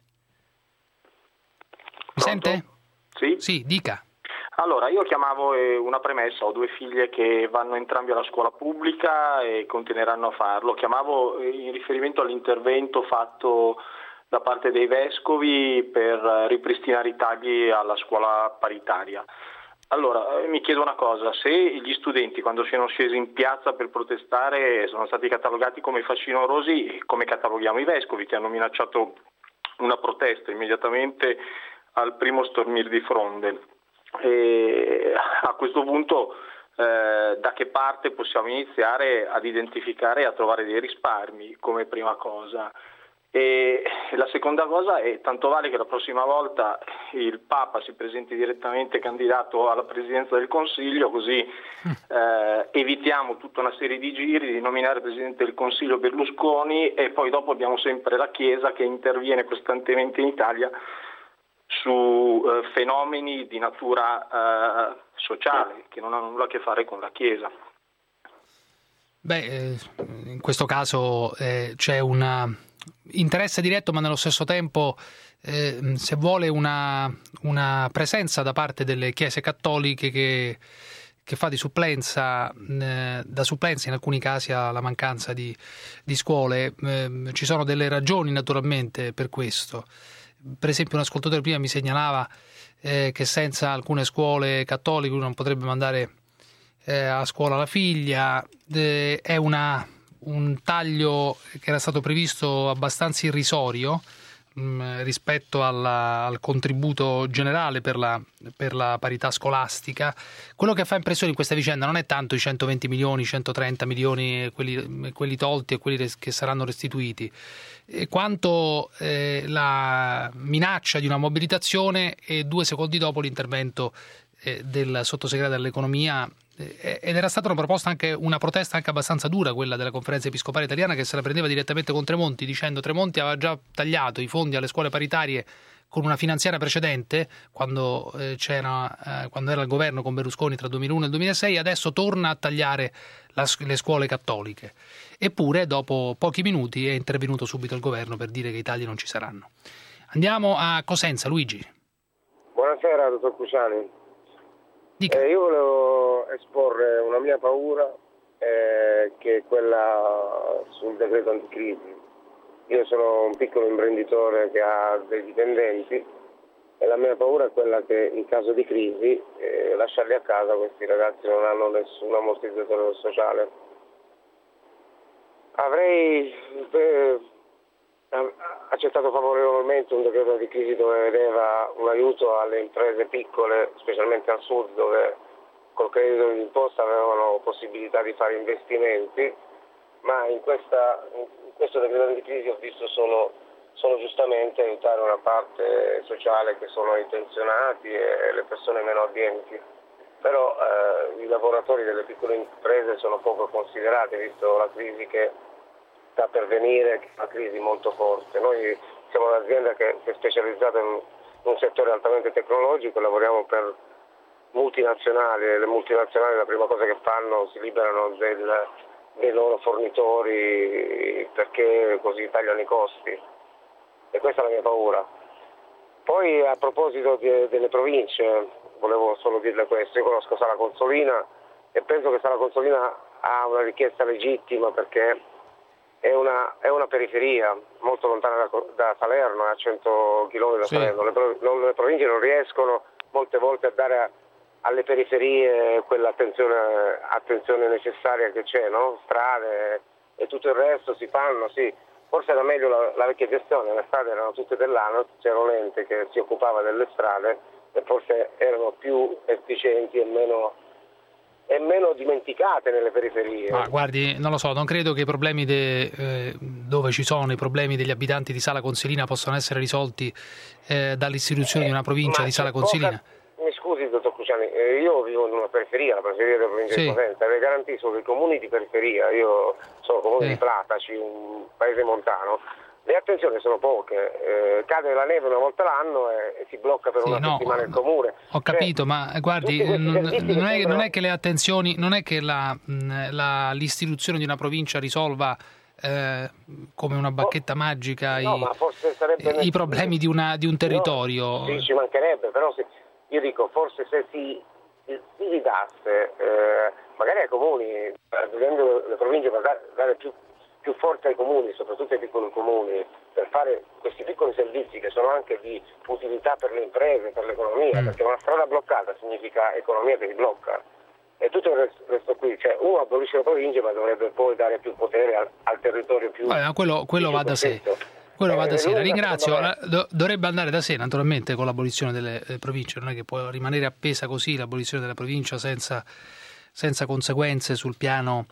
Mi sente? Sì? Sì, dica. Allora, io chiamavo una premessa, ho 2 figlie che vanno entrambi alla scuola pubblica e continueranno a farlo. Chiamavo in riferimento all'intervento fatto da parte dei vescovi per ripristinare i tagli alla scuola paritaria. Allora, mi chiedo una cosa, se gli studenti quando sono scesi in piazza per protestare sono stati catalogati come facinorosi, come cataloghiamo i vescovi che hanno minacciato una protesta immediatamente al primo stormir di fronde? E a questo punto da che parte possiamo iniziare ad identificare e a trovare dei risparmi come prima cosa? E la seconda cosa è, tanto vale che la prossima volta il Papa si presenti direttamente candidato alla Presidenza del Consiglio, così evitiamo tutta una serie di giri di nominare Presidente del Consiglio Berlusconi e poi dopo abbiamo sempre la Chiesa che interviene costantemente in Italia su fenomeni di natura sociale che non hanno nulla a che fare con la Chiesa. Beh, in questo caso c'è un interesse diretto, ma nello stesso tempo, se vuole, una presenza da parte delle chiese cattoliche che fa di supplenza, da supplenza in alcuni casi alla mancanza di scuole. Ci sono delle ragioni naturalmente per questo. Per esempio un ascoltatore prima mi segnalava che senza alcune scuole cattoliche lui non potrebbe mandare a scuola la figlia. È un taglio che era stato previsto abbastanza irrisorio rispetto al contributo generale per la parità scolastica. Quello che fa impressione in questa vicenda non è tanto i 120 milioni, 130 milioni, quelli tolti e quelli che saranno restituiti, quanto la minaccia di una mobilitazione e 2 secondi dopo l'intervento del sottosegretario all'economia. Ed era stata una protesta anche abbastanza dura, quella della Conferenza Episcopale Italiana, che se la prendeva direttamente con Tremonti, dicendo Tremonti aveva già tagliato i fondi alle scuole paritarie con una finanziaria precedente, quando era al governo con Berlusconi tra il 2001 e il 2006, adesso torna a tagliare le scuole cattoliche. Eppure dopo pochi minuti è intervenuto subito il governo per dire che i tagli non ci saranno. Andiamo a Cosenza. Luigi. Buonasera, dottor Cruciani. Io volevo esporre una mia paura, che è quella sul decreto anticrisi. Io sono un piccolo imprenditore che ha dei dipendenti e la mia paura è quella che in caso di crisi lasciarli a casa questi ragazzi non hanno nessun ammortizzatore sociale. Avrei accettato favorevolmente un decreto di crisi dove vedeva un aiuto alle imprese piccole, specialmente al sud, dove col credito d'imposta avevano possibilità di fare investimenti, ma in questo decreto di crisi ho visto solo giustamente aiutare una parte sociale che sono i pensionati e le persone meno abbienti. Però i lavoratori delle piccole imprese sono poco considerati, visto la crisi che sta per venire, che è una crisi molto forte. Noi siamo un'azienda che è specializzata in un settore altamente tecnologico, lavoriamo per multinazionali. Le multinazionali la prima cosa che fanno si liberano dei loro fornitori perché così tagliano i costi, e questa è la mia paura. Poi a proposito delle province, volevo solo dirle questo: io conosco Sala Consolina e penso che Sala Consolina ha una richiesta legittima, perché è una periferia molto lontana da Salerno, a 100 km da Salerno. Le province non riescono molte volte a dare alle periferie quell'attenzione necessaria che c'è, no? Strade e tutto il resto si fanno, sì. Forse era meglio la vecchia gestione, le strade erano tutte dell'ANAS, c'era un ente che si occupava delle strade forse erano più efficienti e meno dimenticate nelle periferie. Ma guardi, non lo so, non credo che i problemi dove ci sono i problemi degli abitanti di Sala Consilina possano essere risolti dall'istituzione di una provincia di Sala Consilina. Mi scusi, dottor Cruciani, io vivo in una periferia, la periferia della provincia di Cosenza, le garantisco che i comuni di periferia, io sono comune di Plataci, un paese montano, le attenzioni sono poche, cade la neve una volta l'anno e si blocca per una settimana il comune. Ho capito, ma guardi, non è che le attenzioni, non è che l'istituzione di una provincia risolva come una bacchetta magica i problemi di un territorio. Sì, ci mancherebbe, però io dico, forse se si dasse magari ai comuni, vedendo le province, per dare più forza ai comuni, soprattutto ai piccoli comuni, per fare questi piccoli servizi che sono anche di utilità per le imprese, per l'economia, perché una strada bloccata significa economia che si blocca. E tutto il resto qui, cioè uno abolisce le province ma dovrebbe poi dare più potere al territorio più... Quello va da sé. Quello va da sé, la ringrazio. Dovrebbe andare da sé naturalmente con l'abolizione delle province, non è che può rimanere appesa così l'abolizione della provincia senza conseguenze sul piano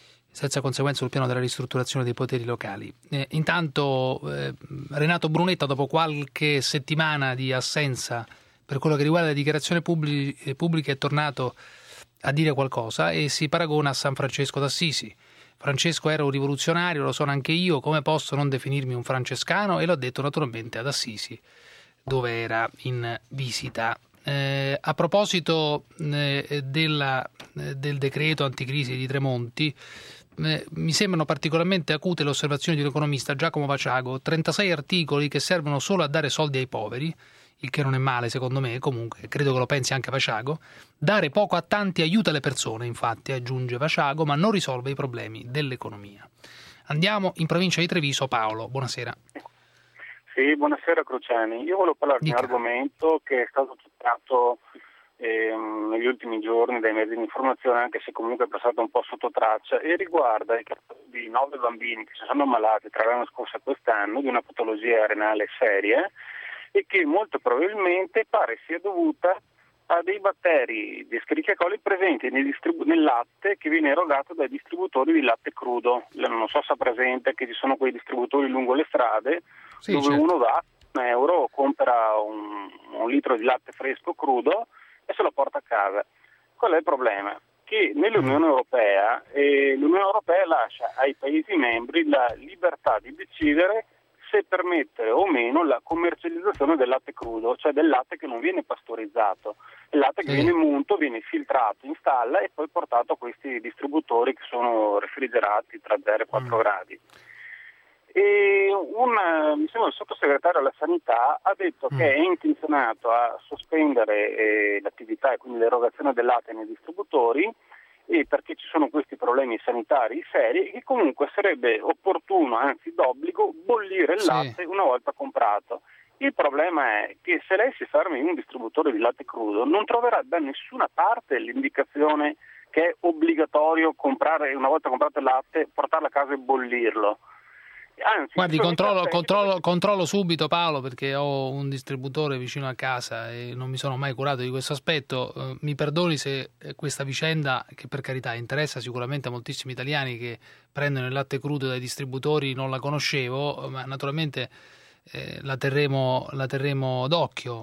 della ristrutturazione dei poteri locali. Intanto Renato Brunetta, dopo qualche settimana di assenza per quello che riguarda le dichiarazioni pubbliche, è tornato a dire qualcosa e si paragona a San Francesco d'Assisi. Francesco era un rivoluzionario, lo sono anche io, come posso non definirmi un francescano? E l'ho detto naturalmente ad Assisi, dove era in visita. A proposito del decreto anticrisi di Tremonti, mi sembrano particolarmente acute le osservazioni di un economista, Giacomo Vaciago: 36 articoli che servono solo a dare soldi ai poveri, il che non è male secondo me, comunque credo che lo pensi anche Vaciago. Dare poco a tanti aiuta le persone, infatti, aggiunge Vaciago, ma non risolve i problemi dell'economia. Andiamo in provincia di Treviso. Paolo, buonasera. Sì, buonasera Cruciani. Io volevo parlare di un argomento che è stato trattato negli ultimi giorni dai mezzi di informazione, anche se comunque è passato un po' sotto traccia, e riguarda il caso di 9 bambini che si sono ammalati tra l'anno scorso e quest'anno di una patologia renale seria e che molto probabilmente pare sia dovuta a dei batteri di Escherichia coli presenti nel latte che viene erogato dai distributori di latte crudo. Non so se è presente che ci sono quei distributori lungo le strade dove uno va €1, compra un litro di latte fresco crudo e se lo porta a casa. Qual è il problema? Che nell'Unione Europea l'Unione Europea lascia ai Paesi membri la libertà di decidere se permettere o meno la commercializzazione del latte crudo, cioè del latte che non viene pastorizzato, il latte che viene munto, viene filtrato in stalla e poi portato a questi distributori che sono refrigerati tra 0 e 4 gradi. E mi sembra il sottosegretario alla sanità ha detto che è intenzionato a sospendere l'attività e quindi l'erogazione del latte nei distributori, e perché ci sono questi problemi sanitari seri, e che comunque sarebbe opportuno, anzi d'obbligo, bollire il latte una volta comprato. Il problema è che se lei si ferma in un distributore di latte crudo non troverà da nessuna parte l'indicazione che è obbligatorio comprare, una volta comprato il latte, portarlo a casa e bollirlo. Anzi, guardi, controllo subito, Paolo, perché ho un distributore vicino a casa e non mi sono mai curato di questo aspetto. Mi perdoni se questa vicenda, che per carità interessa sicuramente a moltissimi italiani che prendono il latte crudo dai distributori, non la conoscevo, ma naturalmente la terremo d'occhio.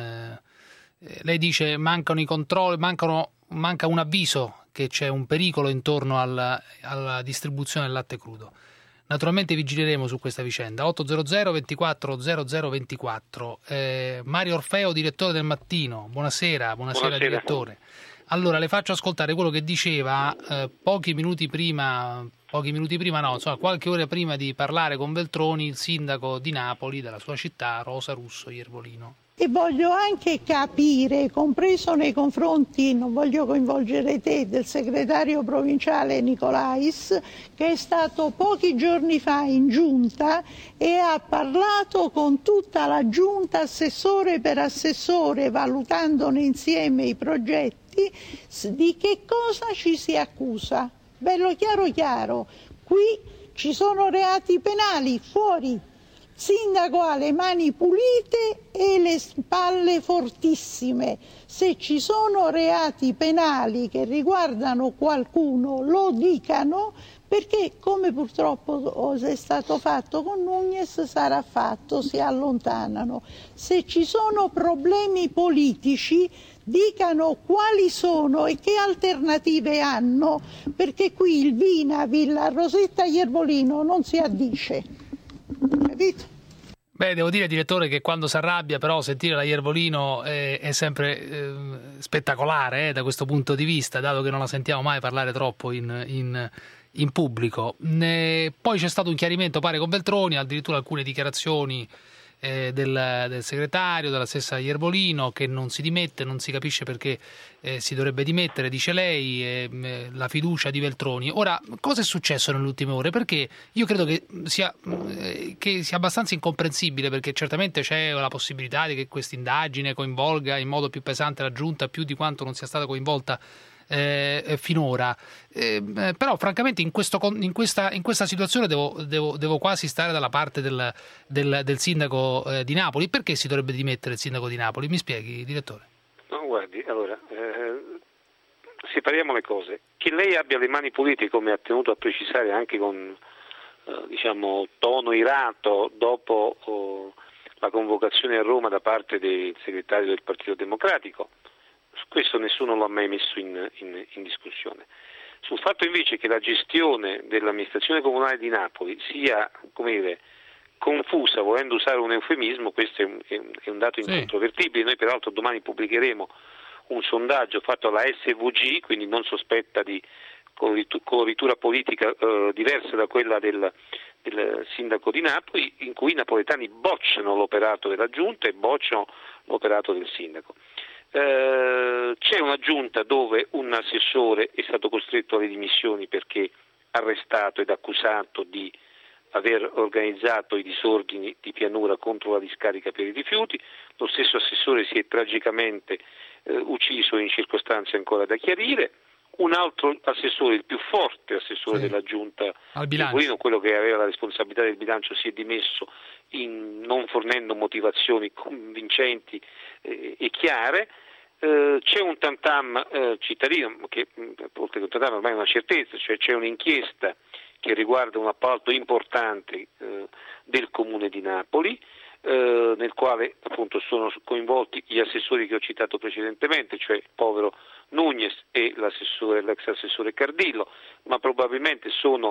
Lei dice mancano i controlli, manca un avviso che c'è un pericolo intorno alla distribuzione del latte crudo. Naturalmente vigileremo su questa vicenda. 800 24 00 24. Mario Orfeo, direttore del Mattino. Buonasera direttore. Allora, le faccio ascoltare quello che diceva qualche ora prima di parlare con Veltroni, il sindaco di Napoli, della sua città, Rosa Russo Iervolino. E voglio anche capire, compreso nei confronti, non voglio coinvolgere te, del segretario provinciale Nicolais, che è stato pochi giorni fa in giunta e ha parlato con tutta la giunta, assessore per assessore, valutandone insieme i progetti, di che cosa ci si accusa. Bello chiaro. Qui ci sono reati penali, fuori. Sindaco ha le mani pulite e le spalle fortissime. Se ci sono reati penali che riguardano qualcuno, lo dicano, perché come purtroppo è stato fatto con Núñez sarà fatto, si allontanano. Se ci sono problemi politici, dicano quali sono e che alternative hanno, perché qui il Vina, Villa Rosetta, Iervolino non si addice. Capito? Beh, devo dire, direttore, che quando si arrabbia però sentire la Iervolino è sempre spettacolare da questo punto di vista, dato che non la sentiamo mai parlare troppo in pubblico. Poi c'è stato un chiarimento, pare, con Veltroni, addirittura alcune dichiarazioni del segretario, della stessa Iervolino, che non si dimette, non si capisce perché si dovrebbe dimettere, dice lei, la fiducia di Veltroni. Ora, cosa è successo nelle ultime ore? Perché io credo che sia abbastanza incomprensibile, perché certamente c'è la possibilità di che questa indagine coinvolga in modo più pesante la Giunta, più di quanto non sia stata coinvolta finora, però francamente in questa situazione devo quasi stare dalla parte del sindaco di Napoli. Perché si dovrebbe dimettere il sindaco di Napoli? Mi spieghi, direttore? No, guardi, allora separiamo le cose. Che lei abbia le mani pulite, come ha tenuto a precisare anche con tono irato dopo la convocazione a Roma da parte del segretario del Partito Democratico, questo nessuno l'ha mai messo in discussione. Sul fatto invece che la gestione dell'amministrazione comunale di Napoli sia, confusa, volendo usare un eufemismo, questo è un dato incontrovertibile. Noi peraltro domani pubblicheremo un sondaggio fatto alla SVG, quindi non sospetta di coloritura politica diversa da quella del sindaco di Napoli, in cui i napoletani bocciano l'operato della giunta e bocciano l'operato del sindaco. C'è una giunta dove un assessore è stato costretto alle dimissioni perché arrestato ed accusato di aver organizzato i disordini di pianura contro la discarica per i rifiuti. Lo stesso assessore si è tragicamente ucciso in circostanze ancora da chiarire. Un altro assessore, il più forte assessore della giunta, quello che aveva la responsabilità del bilancio, si è dimesso non fornendo motivazioni convincenti e chiare. C'è un tantam cittadino, che oltre che un tantam ormai è una certezza, cioè c'è un'inchiesta che riguarda un appalto importante del Comune di Napoli, nel quale appunto sono coinvolti gli assessori che ho citato precedentemente, cioè il povero Núñez e l'ex assessore Cardillo, ma probabilmente sono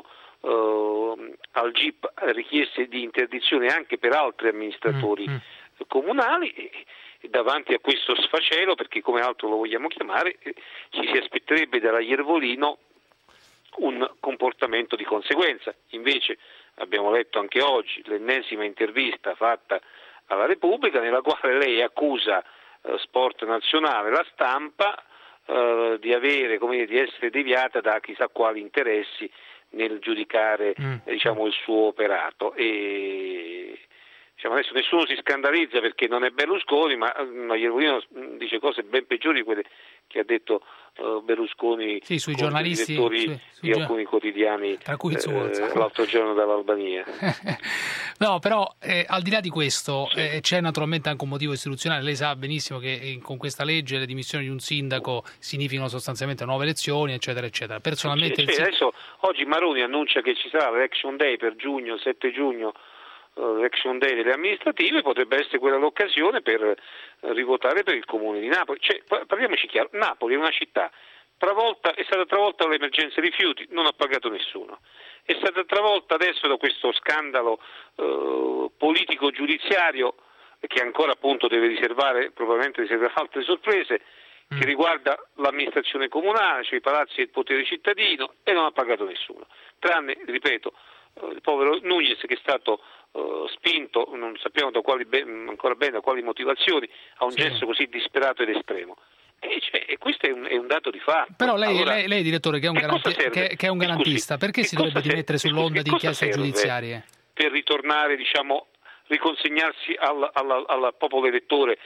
al GIP richieste di interdizione anche per altri amministratori comunali. E davanti a questo sfacelo, perché come altro lo vogliamo chiamare, ci si aspetterebbe dalla Iervolino un comportamento di conseguenza. Invece abbiamo letto anche oggi l'ennesima intervista fatta alla Repubblica, nella quale lei accusa Sport Nazionale, la Stampa, di essere deviata da chissà quali interessi nel giudicare il suo operato. E adesso nessuno si scandalizza perché non è Berlusconi, ma Iervolino dice cose ben peggiori di quelle che ha detto Berlusconi sui giornalisti, direttori di alcuni quotidiani l'altro giorno dall'Albania. No, però al di là di questo c'è naturalmente anche un motivo istituzionale. Lei sa benissimo che con questa legge le dimissioni di un sindaco significano sostanzialmente nuove elezioni, eccetera eccetera. Personalmente adesso oggi Maroni annuncia che ci sarà l'Action Day per giugno, 7 giugno, l'Action Day delle amministrative. Potrebbe essere quella l'occasione per rivotare per il Comune di Napoli. Parliamoci chiaro, Napoli è una città è stata travolta dall'emergenza rifiuti, non ha pagato nessuno. È stata travolta adesso da questo scandalo politico giudiziario che ancora appunto deve probabilmente riservare altre sorprese, che riguarda l'amministrazione comunale, cioè i palazzi del potere cittadino, e non ha pagato nessuno. Tranne, ripeto, il povero Núñez, che è stato spinto, non sappiamo ancora bene da quali motivazioni, a un gesto così disperato ed estremo. E questo è un dato di fatto. Però lei direttore, che è un garantista, perché si dovrebbe dimettere sull'onda di inchieste giudiziarie? Per ritornare, riconsegnarsi al popolo elettore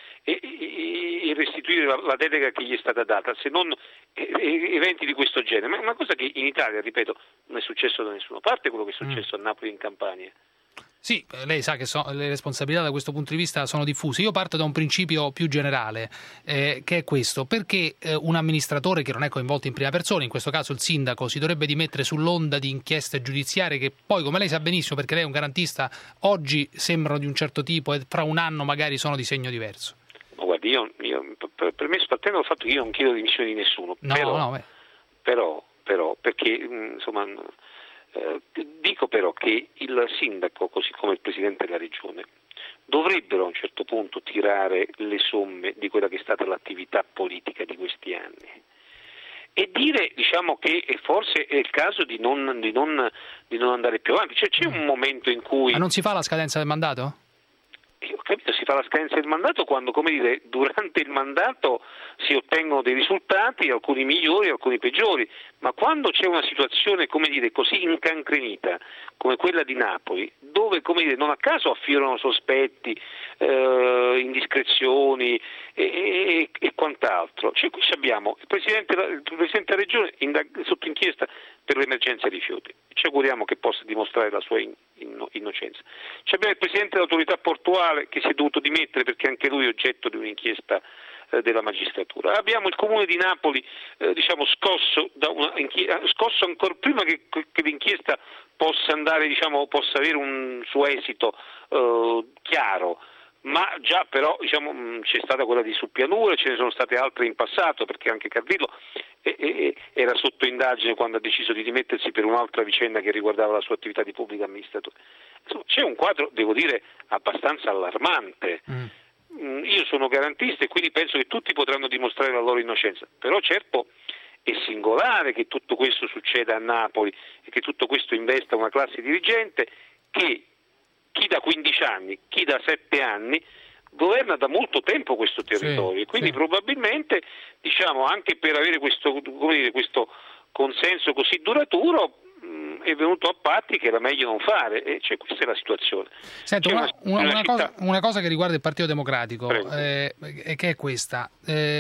e restituire la delega che gli è stata data, se non eventi di questo genere. Ma è una cosa che in Italia, ripeto, non è successo da nessuna parte, quello che è successo a Napoli e in Campania. Sì, lei sa che le responsabilità da questo punto di vista sono diffuse. Io parto da un principio più generale, che è questo: perché un amministratore che non è coinvolto in prima persona, in questo caso il sindaco, si dovrebbe dimettere sull'onda di inchieste giudiziarie che poi, come lei sa benissimo, perché lei è un garantista, oggi sembrano di un certo tipo e fra un anno magari sono di segno diverso? Ma guardi, io per me, spartendo dal fatto che io non chiedo dimissioni di nessuno, però perché insomma... dico però che il sindaco, così come il presidente della regione, dovrebbero a un certo punto tirare le somme di quella che è stata l'attività politica di questi anni e dire, diciamo, che forse è il caso di non andare più avanti. Cioè, c'è un momento in cui... Ma non si fa la scadenza del mandato? Ho capito, si fa la scadenza del mandato quando, come dire, durante il mandato si ottengono dei risultati, alcuni migliori, alcuni peggiori, ma quando c'è una situazione, come dire, così incancrenita come quella di Napoli, dove, come dire, non a caso affiorano sospetti, indiscrezioni e quant'altro. Cioè, qui abbiamo il Presidente della Regione sotto inchiesta per l'emergenza rifiuti. Ci auguriamo che possa dimostrare la sua innocenza. Abbiamo il Presidente dell'autorità portuale che si è dovuto dimettere perché anche lui è oggetto di un'inchiesta della magistratura. Abbiamo il Comune di Napoli scosso ancora prima che l'inchiesta possa avere un suo esito chiaro. Ma già però c'è stata quella di Suppianura, ce ne sono state altre in passato, perché anche Carvillo era sotto indagine quando ha deciso di dimettersi per un'altra vicenda che riguardava la sua attività di pubblico amministratore. Insomma, c'è un quadro, devo dire, abbastanza allarmante. Io sono garantista e quindi penso che tutti potranno dimostrare la loro innocenza, però certo è singolare che tutto questo succeda a Napoli e che tutto questo investa una classe dirigente che chi da 15 anni, chi da 7 anni governa da molto tempo questo territorio, e quindi probabilmente, anche per avere questo consenso così duraturo, è venuto a patti che era meglio non fare, e questa è la situazione. Sento, una cosa che riguarda il Partito Democratico, che è questa.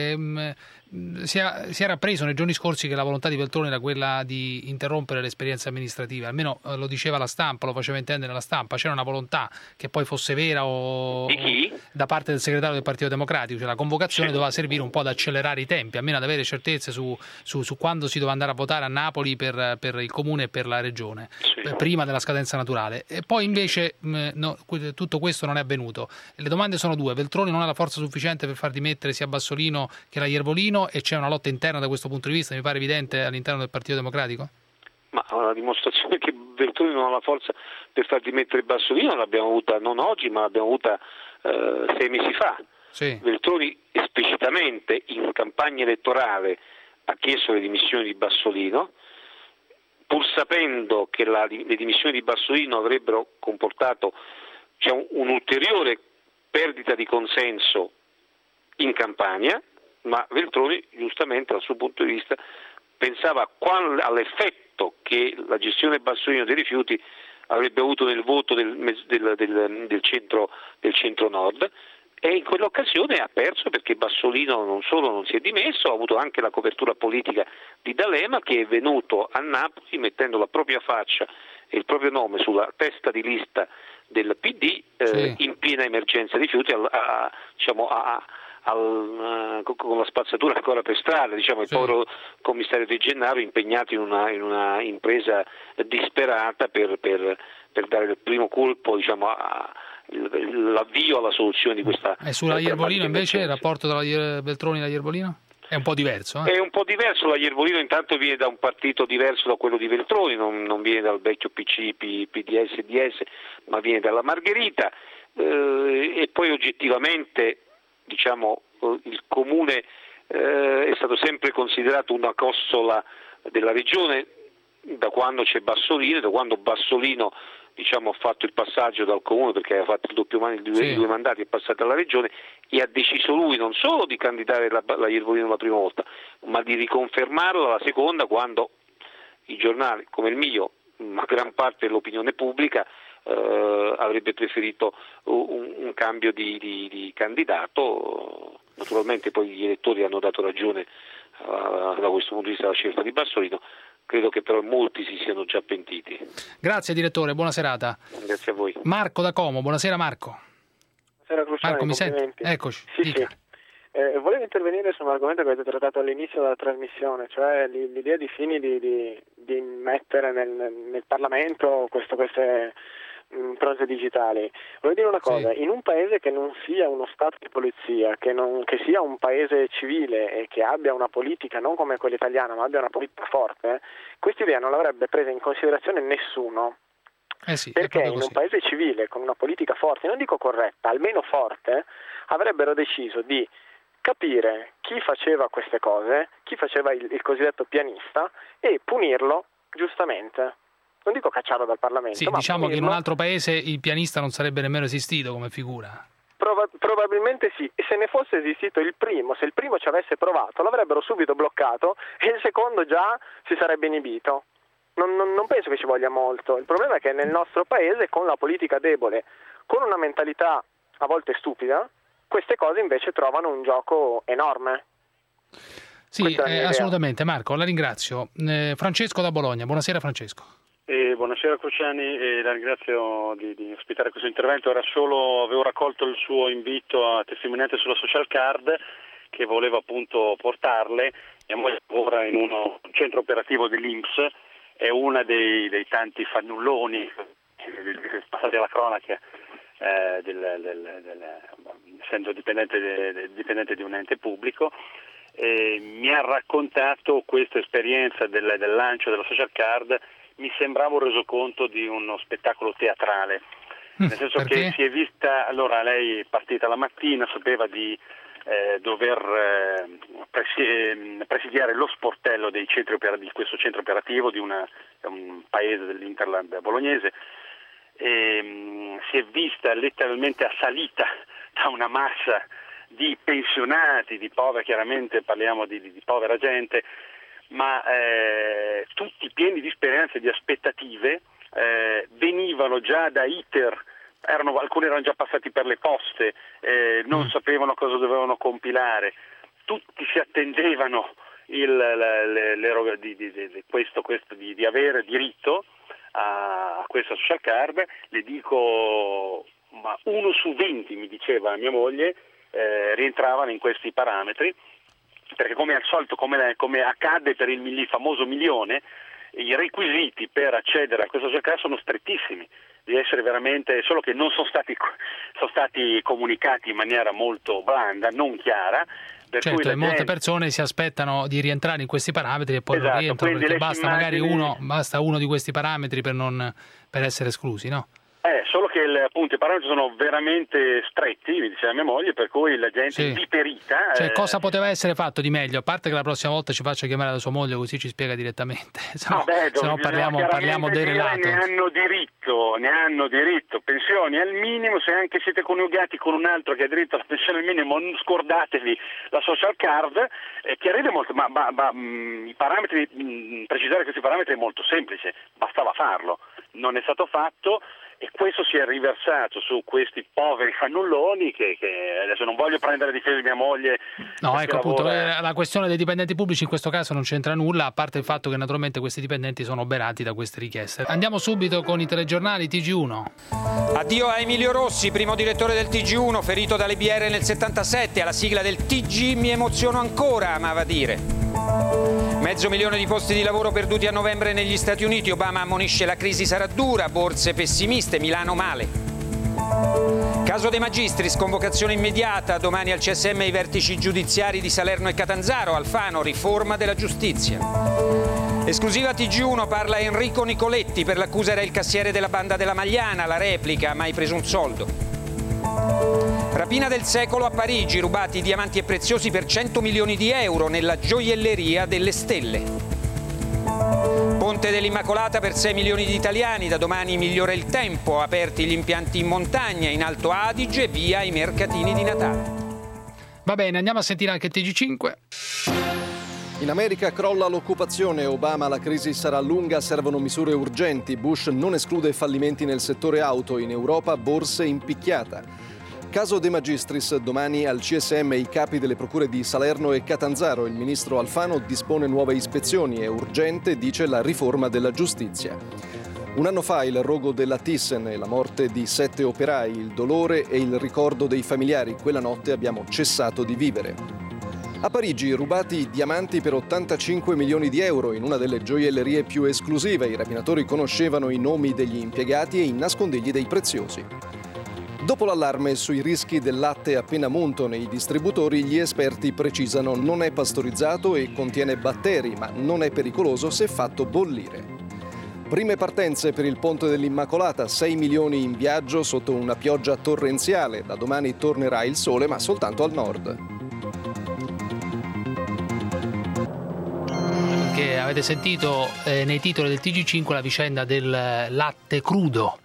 Si era preso nei giorni scorsi che la volontà di Veltroni era quella di interrompere l'esperienza amministrativa, almeno lo diceva la stampa, lo faceva intendere la stampa. C'era una volontà che poi fosse vera da parte del segretario del Partito Democratico, cioè la convocazione doveva servire un po' ad accelerare i tempi, almeno ad avere certezze su quando si doveva andare a votare a Napoli per il Comune e per la Regione, prima della scadenza naturale. E poi invece tutto questo non è avvenuto. Le domande sono due: Veltroni non ha la forza sufficiente per far dimettere sia Bassolino che la Iervolino, e c'è una lotta interna da questo punto di vista, mi pare evidente, all'interno del Partito Democratico? Ma la dimostrazione che Veltroni non ha la forza per far dimettere Bassolino l'abbiamo avuta non oggi, ma l'abbiamo avuta 6 mesi fa. Veltroni esplicitamente in campagna elettorale ha chiesto le dimissioni di Bassolino, pur sapendo che le dimissioni di Bassolino avrebbero comportato un'ulteriore perdita di consenso in campagna, ma Veltroni giustamente dal suo punto di vista pensava all'effetto che la gestione Bassolino dei rifiuti avrebbe avuto nel voto del centro-nord, e in quell'occasione ha perso perché Bassolino non solo non si è dimesso, ha avuto anche la copertura politica di D'Alema, che è venuto a Napoli mettendo la propria faccia e il proprio nome sulla testa di lista del PD in piena emergenza rifiuti con la spazzatura ancora per strada, il povero commissario De Gennaro impegnato in una impresa disperata per dare il primo colpo, l'avvio alla soluzione di questa. E sulla Iervolino invece il rapporto tra Veltroni e la Iervolino? È un po' diverso. È un po' diverso, la Iervolino intanto viene da un partito diverso da quello di Veltroni, non viene dal vecchio PC, PDS, DS, ma viene dalla Margherita, e poi oggettivamente il Comune è stato sempre considerato una costola della regione da quando c'è Bassolino, da quando Bassolino ha fatto il passaggio dal Comune, perché aveva fatto i due mandati, è passato alla regione, e ha deciso lui non solo di candidare la Iervolino la prima volta, ma di riconfermarla la seconda, quando i giornali come il mio, ma gran parte dell'opinione pubblica, avrebbe preferito un cambio di candidato. Naturalmente poi gli elettori hanno dato ragione da questo punto di vista alla scelta di Bassolino, credo che però molti si siano già pentiti. Grazie direttore, buona serata. Grazie a voi. Marco da Como, buonasera Marco. Buonasera Cruciani, Marco, mi sente? Eccoci. Sì. Volevo intervenire su un argomento che avete trattato all'inizio della trasmissione, cioè l'idea di Fini di mettere nel Parlamento queste prose digitali. Volevo dire una cosa, in un paese che non sia uno stato di polizia, che sia un paese civile e che abbia una politica non come quella italiana, ma abbia una politica forte, questa idea non l'avrebbe presa in considerazione nessuno. Perché in un paese civile con una politica forte, non dico corretta, almeno forte, avrebbero deciso di capire chi faceva queste cose, chi faceva il cosiddetto pianista, e punirlo giustamente. Non dico cacciarlo dal Parlamento. Sì, ma diciamo punirlo. che in un altro paese il pianista non sarebbe nemmeno esistito come figura. Probabilmente sì, e se ne fosse esistito il primo, se il primo ci avesse provato, l'avrebbero subito bloccato e il secondo già si sarebbe inibito. Non penso che ci voglia molto. Il problema è che nel nostro paese, con la politica debole, con una mentalità a volte stupida, queste cose invece trovano un gioco enorme. Sì, assolutamente. Marco, la ringrazio. Francesco da Bologna, buonasera Francesco. Buonasera Cruciani, la ringrazio di ospitare questo intervento. Avevo raccolto il suo invito a testimonianze sulla social card che volevo appunto portarle. Mia moglie lavora in un centro operativo dell'INPS, è una dei tanti fannulloni passati alla cronaca, essendo dipendente di un ente pubblico. Mi ha raccontato questa esperienza del lancio della social card. Mi sembrava un resoconto di uno spettacolo teatrale, nel senso che si è vista, allora lei è partita la mattina, sapeva di dover presidiare lo sportello di questo centro operativo di un paese dell'Interland bolognese, e si è vista letteralmente assalita da una massa di pensionati, di poveri, chiaramente parliamo di povera gente, ma tutti pieni di speranze e di aspettative, venivano già da iter, alcuni erano già passati per le poste, non sapevano cosa dovevano compilare, tutti si attendevano di avere diritto a questa social card. Le dico, ma 1 su 20, mi diceva mia moglie, rientravano in questi parametri, perché come al solito, come accade per il famoso milione, i requisiti per accedere a questa social card sono strettissimi, devi essere veramente, solo che non sono stati comunicati in maniera molto blanda, non chiara. Certo, e molte persone si aspettano di rientrare in questi parametri e poi non rientrano, perché basta uno di questi parametri per essere esclusi, no? Solo che appunto i parametri sono veramente stretti, mi diceva mia moglie, per cui la gente è viperita. Cioè, cosa poteva essere fatto di meglio? A parte che la prossima volta ci faccia chiamare da sua moglie, così ci spiega direttamente. Se no parliamo del relato. Ne hanno diritto, pensioni al minimo. Se anche siete coniugati con un altro che ha diritto alla pensione al minimo, non scordatevi la social card, che arriva molto, ma i parametri, precisare questi parametri è molto semplice, bastava farlo, non è stato fatto. E questo si è riversato su questi poveri fannulloni che adesso non voglio prendere a difesa di mia moglie. No, ecco appunto, la questione dei dipendenti pubblici in questo caso non c'entra nulla, a parte il fatto che naturalmente questi dipendenti sono oberati da queste richieste. Andiamo subito con i telegiornali. TG1. Addio a Emilio Rossi, primo direttore del TG1, ferito dalle BR nel 77, alla sigla del TG mi emoziono ancora, amava dire. 500.000 di posti di lavoro perduti a novembre negli Stati Uniti. Obama ammonisce la crisi sarà dura, borse pessimiste, Milano male. Caso De Magistris, convocazione immediata, domani al CSM i vertici giudiziari di Salerno e Catanzaro, Alfano, riforma della giustizia. Esclusiva TG1, parla Enrico Nicoletti, per l'accusa era il cassiere della banda della Magliana, la replica, mai preso un soldo. Rapina del secolo a Parigi, rubati diamanti e preziosi per 100 milioni di euro nella gioielleria delle stelle. Ponte dell'Immacolata per 6 milioni di italiani, da domani migliora il tempo, aperti gli impianti in montagna, in Alto Adige, via i mercatini di Natale. Va bene, andiamo a sentire anche TG5. In America crolla l'occupazione, Obama la crisi sarà lunga, servono misure urgenti, Bush non esclude fallimenti nel settore auto, in Europa borse in picchiata. Caso De Magistris, domani al CSM i capi delle procure di Salerno e Catanzaro. Il ministro Alfano dispone nuove ispezioni. È urgente, dice, la riforma della giustizia. Un anno fa il rogo della Thyssen e la morte di 7 operai, il dolore e il ricordo dei familiari. Quella notte abbiamo cessato di vivere. A Parigi rubati diamanti per 85 milioni di euro in una delle gioiellerie più esclusive. I rapinatori conoscevano i nomi degli impiegati e i nascondigli dei preziosi. Dopo l'allarme sui rischi del latte appena munto nei distributori, gli esperti precisano: non è pastorizzato e contiene batteri, ma non è pericoloso se fatto bollire. Prime partenze per il Ponte dell'Immacolata, 6 milioni in viaggio sotto una pioggia torrenziale. Da domani tornerà il sole, ma soltanto al nord. Che avete sentito nei titoli del TG5 la vicenda del latte crudo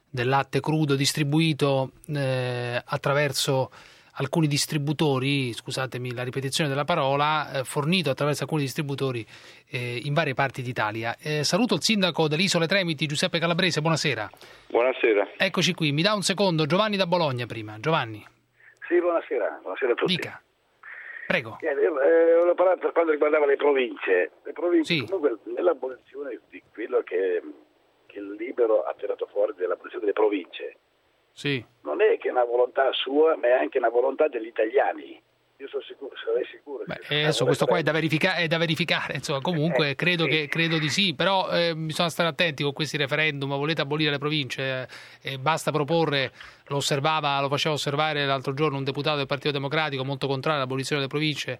distribuito attraverso alcuni distributori, scusatemi la ripetizione della parola, fornito attraverso alcuni distributori in varie parti d'Italia. Saluto il sindaco delle Isole Tremiti, Giuseppe Calabrese, buonasera. Buonasera. Eccoci qui, mi dà un secondo, Giovanni da Bologna prima. Giovanni. Sì, buonasera a tutti. Dica. Prego. Ho parlato per quanto riguardava le province. Le province, sì. Comunque, nell'abolizione di quello che il Libero ha tirato fuori dell'abolizione delle province, sì, non è che è una volontà sua, ma è anche una volontà degli italiani. Io sarei sicuro. Adesso questo qua è da verificare, insomma, comunque credo di sì, però bisogna stare attenti con questi referendum. Volete abolire le province? Basta proporre, lo faceva osservare l'altro giorno un deputato del Partito Democratico molto contrario all'abolizione delle province,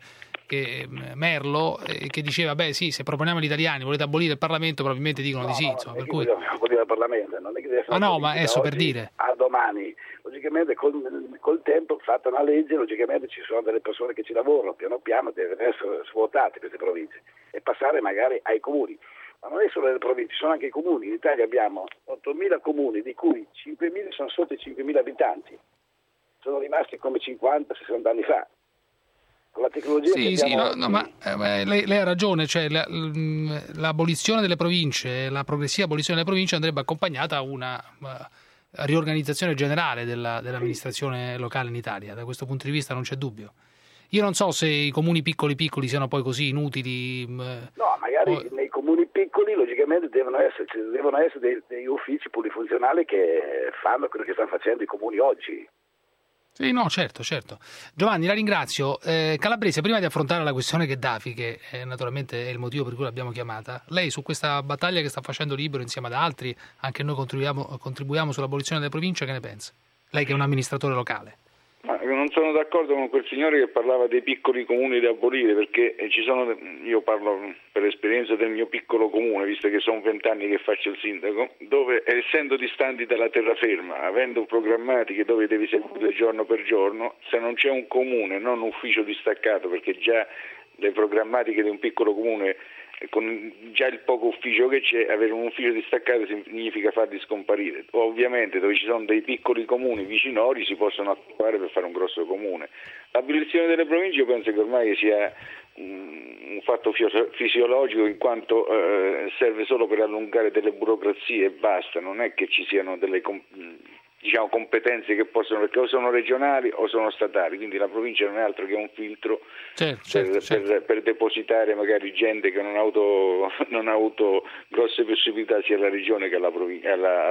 Merlo, che diceva: beh sì, se proponiamo agli italiani volete abolire il Parlamento, probabilmente dicono di sì, insomma, per cui abolire il Parlamento, non è che deve fare ma adesso per dire a domani. Logicamente col tempo, fatta una legge, logicamente ci sono delle persone che ci lavorano, piano piano devono essere svuotate queste province e passare magari ai comuni. Ma non è solo le province, sono anche i comuni. In Italia abbiamo 8.000 comuni, di cui 5.000 sono sotto i 5.000 abitanti. Sono rimasti come 50-60 anni fa. Con la tecnologia lei ha ragione, cioè l'abolizione delle province, la progressiva abolizione delle province andrebbe accompagnata a una riorganizzazione generale dell'amministrazione locale in Italia. Da questo punto di vista non c'è dubbio. Io non so se i comuni piccoli siano poi così inutili. No, magari nei comuni piccoli logicamente devono essere degli uffici polifunzionali che fanno quello che stanno facendo i comuni oggi. Sì, no, certo. Giovanni, la ringrazio. Calabrese, prima di affrontare la questione Gheddafi, che naturalmente è il motivo per cui l'abbiamo chiamata, lei su questa battaglia che sta facendo Libero insieme ad altri, anche noi contribuiamo sull'abolizione delle province, che ne pensa? Lei che è un amministratore locale. Ma non sono d'accordo con quel signore che parlava dei piccoli comuni da abolire, perché io parlo per esperienza del mio piccolo comune, visto che sono 20 anni che faccio il sindaco, dove essendo distanti dalla terraferma, avendo programmatiche dove devi seguire giorno per giorno, se non c'è un comune, non un ufficio distaccato, perché già le programmatiche di un piccolo comune, con già il poco ufficio che c'è, avere un ufficio distaccato significa farli scomparire. Ovviamente dove ci sono dei piccoli comuni vicinori si possono attivare per fare un grosso comune. L'abolizione delle province io penso che ormai sia un fatto fisiologico, in quanto serve solo per allungare delle burocrazie e basta, non è che ci siano delle competenze che possono, perché o sono regionali o sono statali, quindi la provincia non è altro che un filtro per depositare magari gente che non ha avuto grosse possibilità sia alla regione che alla provincia,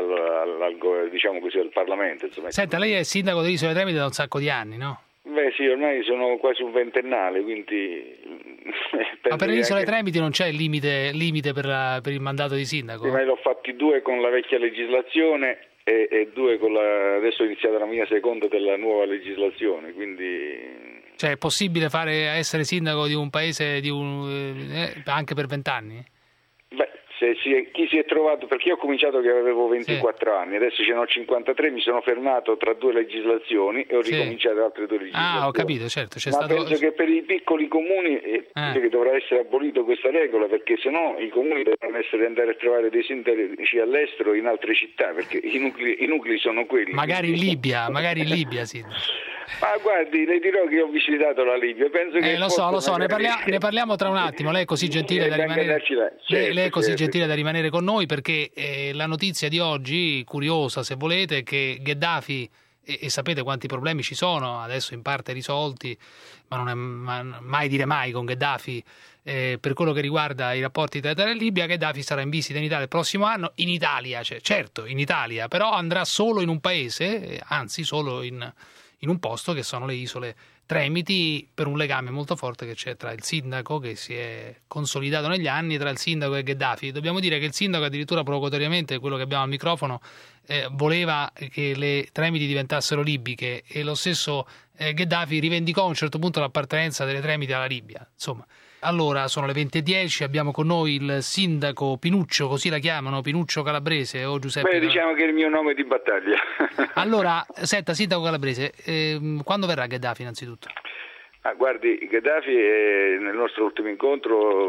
al Parlamento. Insomma. Senta, lei è sindaco delle Isole Tremiti da un sacco di anni, no? Beh sì, ormai sono quasi un ventennale, quindi... Ma per le Isole Tremiti non c'è il limite per il mandato di sindaco? Sì, ma l'ho fatti 2 con la vecchia legislazione e 2 adesso è iniziata la mia seconda della nuova legislazione, quindi... Cioè è possibile essere sindaco di un paese anche per 20 anni? Beh, chi si è trovato, perché io ho cominciato che avevo 24 anni, adesso ce ne ho 53, mi sono fermato tra 2 legislazioni e ho ricominciato altre 2 legislazioni. Ah, ho capito, certo. Penso che per i piccoli comuni che dovrà essere abolito questa regola, perché sennò i comuni devono andare a trovare dei sindaci all'estero in altre città, perché i nuclei sono quelli. Magari in Libia, sì. Ma guardi, le dirò che ho visitato la Libia, penso che lo so, ne parliamo tra un attimo. Lei è così gentile da rimanere lei è così gentile da rimanere con noi, perché la notizia di oggi, curiosa se volete, è che Gheddafi e sapete quanti problemi ci sono, adesso in parte risolti, ma non è mai dire mai con Gheddafi. Per quello che riguarda i rapporti tra Italia e Libia, Gheddafi sarà in visita in Italia il prossimo anno, in Italia, certo in Italia, però andrà solo in un paese, anzi solo in un posto che sono le isole Tremiti, per un legame molto forte che c'è tra il sindaco, che si è consolidato negli anni, tra il sindaco e Gheddafi. Dobbiamo dire che il sindaco addirittura provocatoriamente, quello che abbiamo al microfono, voleva che le Tremiti diventassero libiche, e lo stesso Gheddafi rivendicò a un certo punto l'appartenenza delle Tremiti alla Libia. Insomma, allora sono le 20:10, abbiamo con noi il sindaco Pinuccio, così la chiamano, Pinuccio Calabrese o Giuseppe? Beh, diciamo che è il mio nome di battaglia. Allora, senta, sindaco Calabrese, quando verrà Gheddafi innanzitutto? Guardi, Gheddafi nel nostro ultimo incontro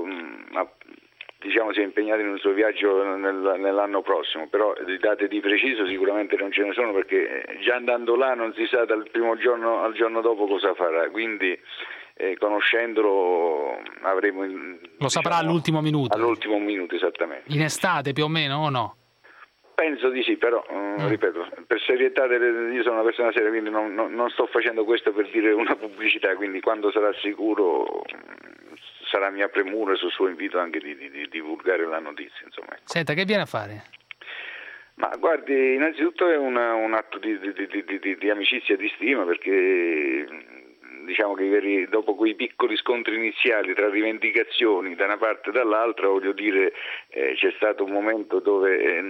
si è impegnato in un suo viaggio nell'anno prossimo, però di date di preciso sicuramente non ce ne sono, perché già andando là non si sa dal primo giorno al giorno dopo cosa farà, quindi conoscendolo avremo... Lo saprà all'ultimo minuto? All'ultimo minuto, esattamente. In estate più o meno o no? Penso di sì, però ripeto, per serietà io sono una persona seria, quindi non sto facendo questo per dire una pubblicità, quindi quando sarà sicuro sarà mia premura sul suo invito anche di divulgare la notizia, insomma. Ecco. Senta, che viene a fare? Ma guardi, innanzitutto è un atto di amicizia e di stima, perché diciamo che dopo quei piccoli scontri iniziali tra rivendicazioni da una parte e dall'altra, voglio dire, c'è stato un momento dove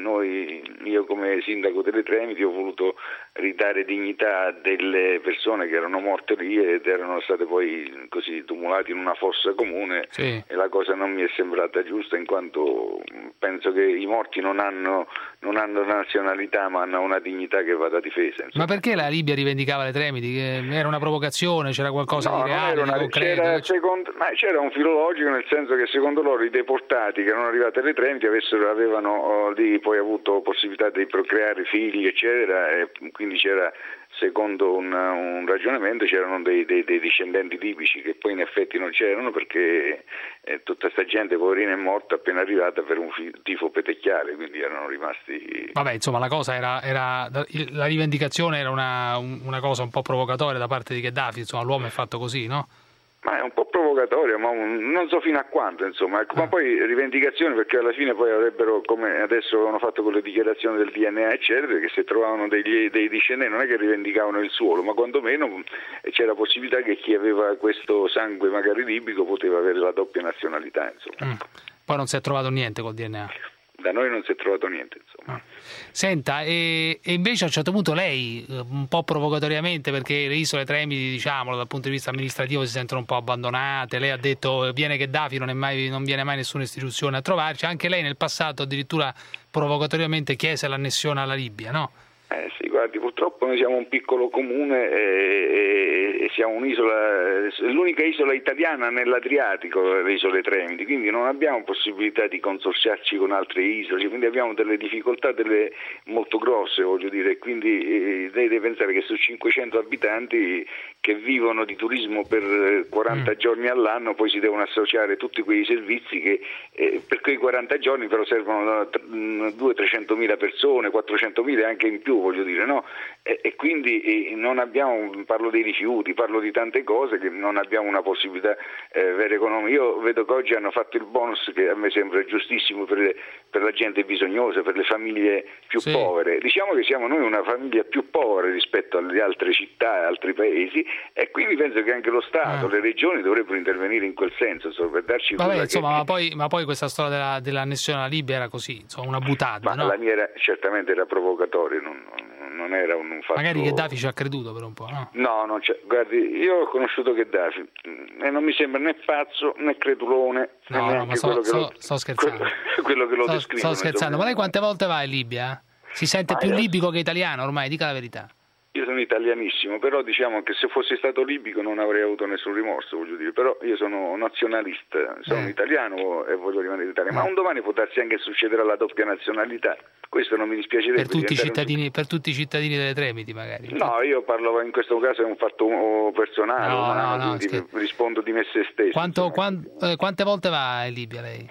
io come sindaco delle Tremiti ho voluto ridare dignità a delle persone che erano morte lì ed erano state poi così tumulate in una fossa comune, sì. E la cosa non mi è sembrata giusta, in quanto penso che i morti non hanno nazionalità, ma hanno una dignità che va da difesa. Insomma. Ma perché la Libia rivendicava le Tremiti? Che era una provocazione? C'era qualcosa di reale, di concreto? C'era un filo logico, nel senso che secondo loro i deportati che erano arrivati alle Tremiti avevano lì poi avuto possibilità di procreare figli, eccetera, e quindi c'era, secondo un ragionamento, c'erano dei discendenti libici che poi in effetti non c'erano, perché tutta sta gente poverina è morta appena arrivata per un tifo petecchiale, quindi erano rimasti... Vabbè, insomma, la cosa era la rivendicazione era una cosa un po' provocatoria da parte di Gheddafi, insomma, l'uomo è fatto così, no? Ma è un po' provocatoria, ma non so fino a quanto, insomma. Ma poi rivendicazioni, perché alla fine poi avrebbero, come adesso avevano fatto con le dichiarazioni del DNA, eccetera, che se trovavano dei discendenti non è che rivendicavano il suolo, ma quantomeno c'era possibilità che chi aveva questo sangue magari libico poteva avere la doppia nazionalità, insomma. Poi non si è trovato niente col DNA? Da noi non si è trovato niente, insomma. Senta, e invece a un certo punto lei, un po' provocatoriamente, perché le isole Tremiti, diciamolo, dal punto di vista amministrativo si sentono un po' abbandonate, lei ha detto viene Gheddafi, non viene mai nessuna istituzione a trovarci, anche lei nel passato addirittura provocatoriamente chiese l'annessione alla Libia, no? Sì, guardi, purtroppo noi siamo un piccolo comune e siamo un'isola, l'unica isola italiana nell'Adriatico, le isole Tremiti, quindi non abbiamo possibilità di consorziarci con altre isole, quindi abbiamo delle difficoltà molto grosse, voglio dire, quindi lei deve pensare che su 500 abitanti che vivono di turismo per 40 giorni all'anno, poi si devono associare tutti quei servizi che per quei 40 giorni però servono 200-300 mila persone, 400 mila anche in più, voglio dire, no? E quindi non abbiamo, parlo dei rifiuti, parlo di tante cose che non abbiamo una possibilità vera economica. Io vedo che oggi hanno fatto il bonus, che a me sembra giustissimo, per la gente bisognosa, per le famiglie più povere. Diciamo che siamo noi una famiglia più povera rispetto alle altre città e altri paesi, e quindi penso che anche lo Stato, le regioni dovrebbero intervenire in quel senso, per darci insomma, ma poi questa storia dell'annessione alla Libia era così, insomma, una buttata, no? La mia certamente era provocatoria, non era un fatto... Magari Gheddafi ci ha creduto per un po', no? No, non c'è. Guardi, io ho conosciuto Gheddafi e non mi sembra né pazzo né credulone. No, ma sto scherzando. Quello che lo descrive. Sto scherzando, ma lei quante volte va in Libia? Si sente più libico che italiano ormai, dica la verità. Io sono italianissimo, però diciamo che se fossi stato libico non avrei avuto nessun rimorso, voglio dire, però io sono nazionalista, sono italiano e voglio rimanere italiano, ma un domani può darsi anche succederà la doppia nazionalità, questo non mi dispiacerebbe. Per tutti i cittadini delle Tremiti magari? No, io parlo, in questo caso è un fatto personale, quindi rispondo di me stesso. Quante volte va in Libia lei?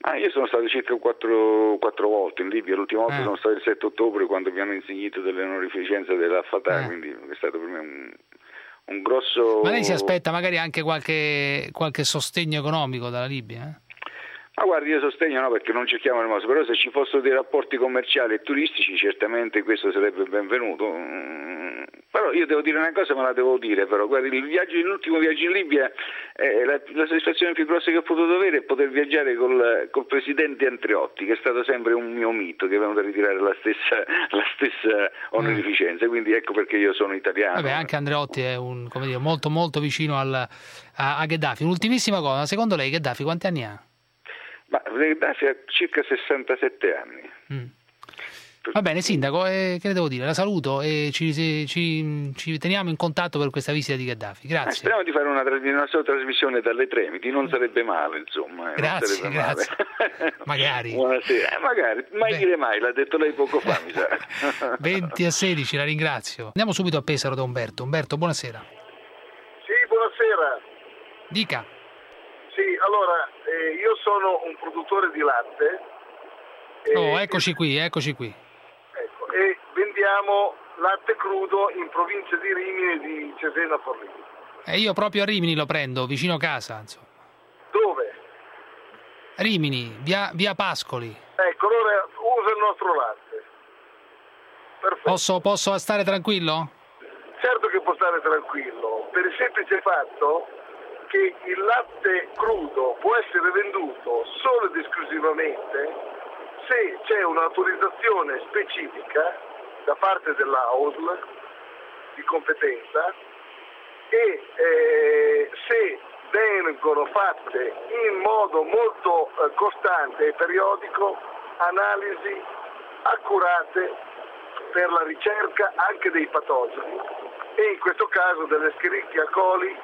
Io sono stato circa quattro volte in Libia, l'ultima volta sono stato il 7 ottobre quando mi hanno insignito dell'onorificenza della Fatah, quindi è stato per me un grosso... Ma lei si aspetta magari anche qualche sostegno economico dalla Libia? Ma guardi, io sostegno no, perché non cerchiamo il modo, però se ci fossero dei rapporti commerciali e turistici certamente questo sarebbe benvenuto. Però io devo dire una cosa, ma la devo dire, però guardi, l'ultimo viaggio in Libia, la soddisfazione più grossa che ho potuto avere è poter viaggiare col presidente Andreotti, che è stato sempre un mio mito, che è venuto a ritirare la stessa onorificenza, quindi ecco perché io sono italiano. Vabbè, anche Andreotti è molto molto vicino a Gheddafi. Un'ultimissima cosa, secondo lei Gheddafi quanti anni ha? Ma Gheddafi ha circa 67 anni. Va bene, Sindaco, che le devo dire? La saluto e ci teniamo in contatto per questa visita di Gheddafi. Grazie. Speriamo di fare una sua trasmissione dalle Tremiti, non sarebbe male, insomma. Grazie, non sarebbe male. Magari. Buonasera. Magari, mai dire mai, l'ha detto lei poco fa, mi sa. 20:16, la ringrazio. Andiamo subito a Pesaro da Umberto. Umberto, buonasera. Sì, buonasera. Dica. Sì, allora, io sono un produttore di latte. Eccoci qui. Ecco, e vendiamo latte crudo in provincia di Rimini e di Cesena Forlì. E io proprio a Rimini lo prendo, vicino casa, insomma. Dove? Rimini, via Pascoli. Ecco, allora usa il nostro latte. Perfetto. Posso stare tranquillo? Certo che può stare tranquillo, per il semplice fatto che il latte crudo può essere venduto solo ed esclusivamente se c'è un'autorizzazione specifica da parte della AOSL di competenza e se vengono fatte in modo molto costante e periodico analisi accurate per la ricerca anche dei patogeni e in questo caso dell'Escherichia coli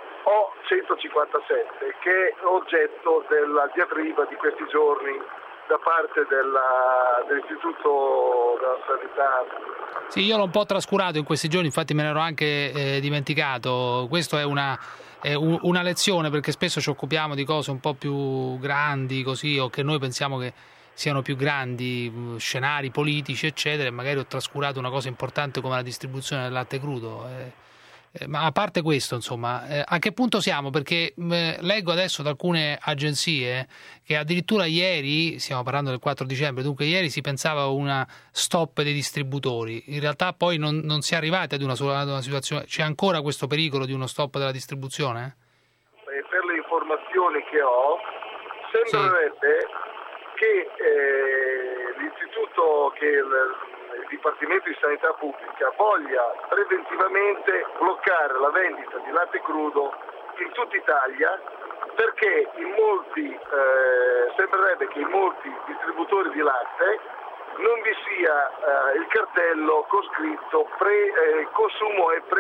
O157 che è oggetto della diatriba di questi giorni da parte dell'Istituto della Sanità. Sì, io l'ho un po' trascurato in questi giorni, infatti me ne ero anche dimenticato. Questo è una lezione, perché spesso ci occupiamo di cose un po' più grandi così, o che noi pensiamo che siano più grandi, scenari politici eccetera, e magari ho trascurato una cosa importante come la distribuzione del latte crudo. Ma a parte questo, insomma, a che punto siamo? Perché leggo adesso da alcune agenzie che addirittura ieri, stiamo parlando del 4 dicembre, dunque ieri si pensava a una stop dei distributori. In realtà poi non si è arrivati ad una situazione. C'è ancora questo pericolo di uno stop della distribuzione? Per le informazioni che ho, sembrerebbe che l'istituto, che il Dipartimento di Sanità Pubblica voglia preventivamente bloccare la vendita di latte crudo in tutta Italia perché sembrerebbe che in molti distributori di latte non vi sia il cartello con scritto consumo e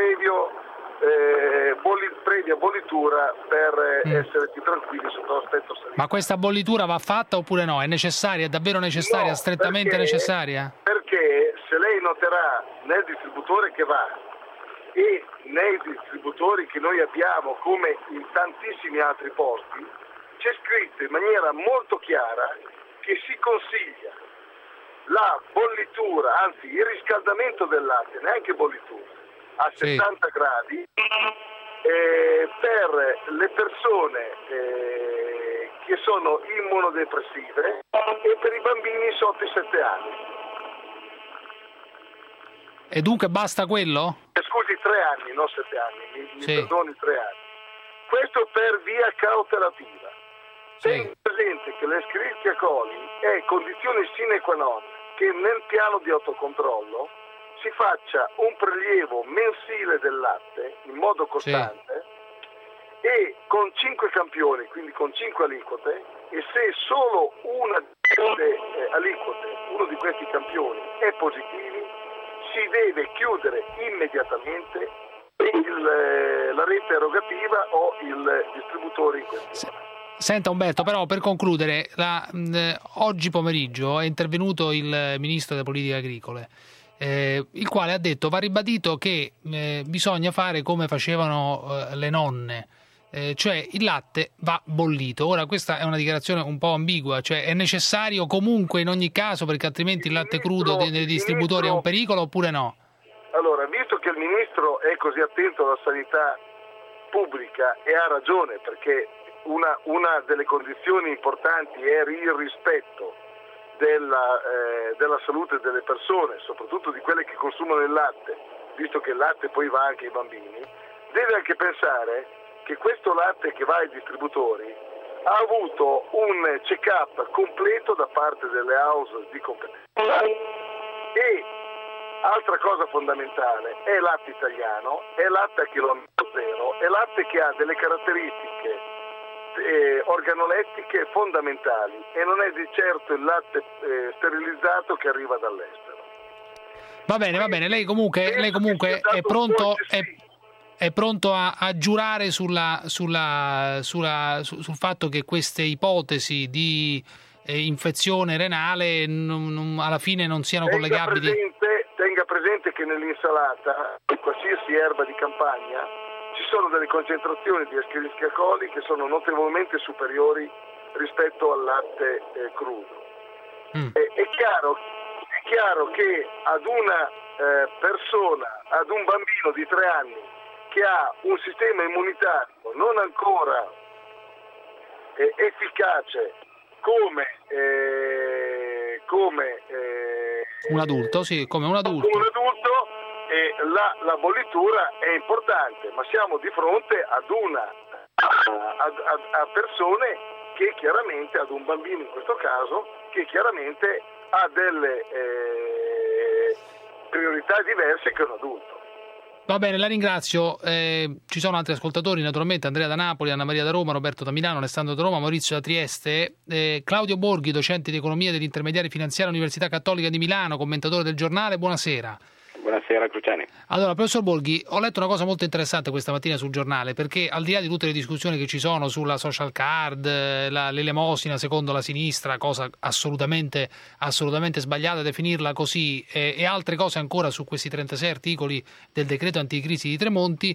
previa bollitura per essere più tranquilli sotto l'aspetto sanitario. Ma questa bollitura va fatta oppure no? È necessaria? È davvero necessaria? No, strettamente necessaria? Perché se lei noterà nel distributore che va e nei distributori che noi abbiamo, come in tantissimi altri posti, c'è scritto in maniera molto chiara che si consiglia la bollitura, anzi il riscaldamento del latte, neanche bollitura, a 70 gradi per le persone che sono immunodepressive e per i bambini sotto i 7 anni. E dunque basta quello? Scusi, 3 anni, non 7 anni, mi perdoni, 3 anni. Questo per via cautelativa. Tenga presente che l'Escherichia coli è condizione sine qua non che nel piano di autocontrollo si faccia un prelievo mensile del latte in modo costante e con 5 campioni, quindi con 5 aliquote, e se solo una di queste aliquote, uno di questi campioni è positivo, si deve chiudere immediatamente la rete erogativa o il distributore in questione. Senta Umberto, però per concludere, oggi pomeriggio è intervenuto il Ministro delle Politiche Agricole, il quale ha detto: va ribadito che bisogna fare come facevano le nonne, cioè il latte va bollito. Ora questa è una dichiarazione un po' ambigua, cioè è necessario comunque in ogni caso, perché altrimenti il latte crudo dei distributori è un pericolo oppure no? Allora, visto che il Ministro è così attento alla sanità pubblica, e ha ragione, perché una delle condizioni importanti è il rispetto della salute delle persone, soprattutto di quelle che consumano il latte, visto che il latte poi va anche ai bambini, deve anche pensare che questo latte che va ai distributori ha avuto un check-up completo da parte delle house di competenza. E altra cosa fondamentale, è latte italiano, è latte a chilometro zero, è latte che ha delle caratteristiche organolettiche fondamentali, e non è di certo il latte sterilizzato che arriva dall'estero. Va bene, lei comunque è pronto a giurare sul fatto che queste ipotesi di infezione renale alla fine non siano collegabili. Tenga presente che nell'insalata, qualsiasi erba di campagna, ci sono delle concentrazioni di Escherichia coli che sono notevolmente superiori rispetto al latte crudo. È chiaro che ad una persona, ad un bambino di 3 anni che ha un sistema immunitario non ancora efficace come un adulto, come un adulto. La bollitura è importante, ma siamo di fronte a persone che chiaramente, ad un bambino in questo caso, che chiaramente ha delle priorità diverse che un adulto. Va bene, la ringrazio. Ci sono altri ascoltatori, naturalmente: Andrea da Napoli, Anna Maria da Roma, Roberto da Milano, Alessandro da Roma, Maurizio da Trieste, Claudio Borghi, docente di economia degli intermediari finanziari all'Università Cattolica di Milano, commentatore del Giornale. Buonasera. Buonasera Cruciani. Allora, professor Borghi, ho letto una cosa molto interessante questa mattina sul giornale, perché al di là di tutte le discussioni che ci sono sulla social card, l'elemosina secondo la sinistra, cosa assolutamente sbagliata definirla così, e altre cose ancora su questi 36 articoli del decreto anticrisi di Tremonti,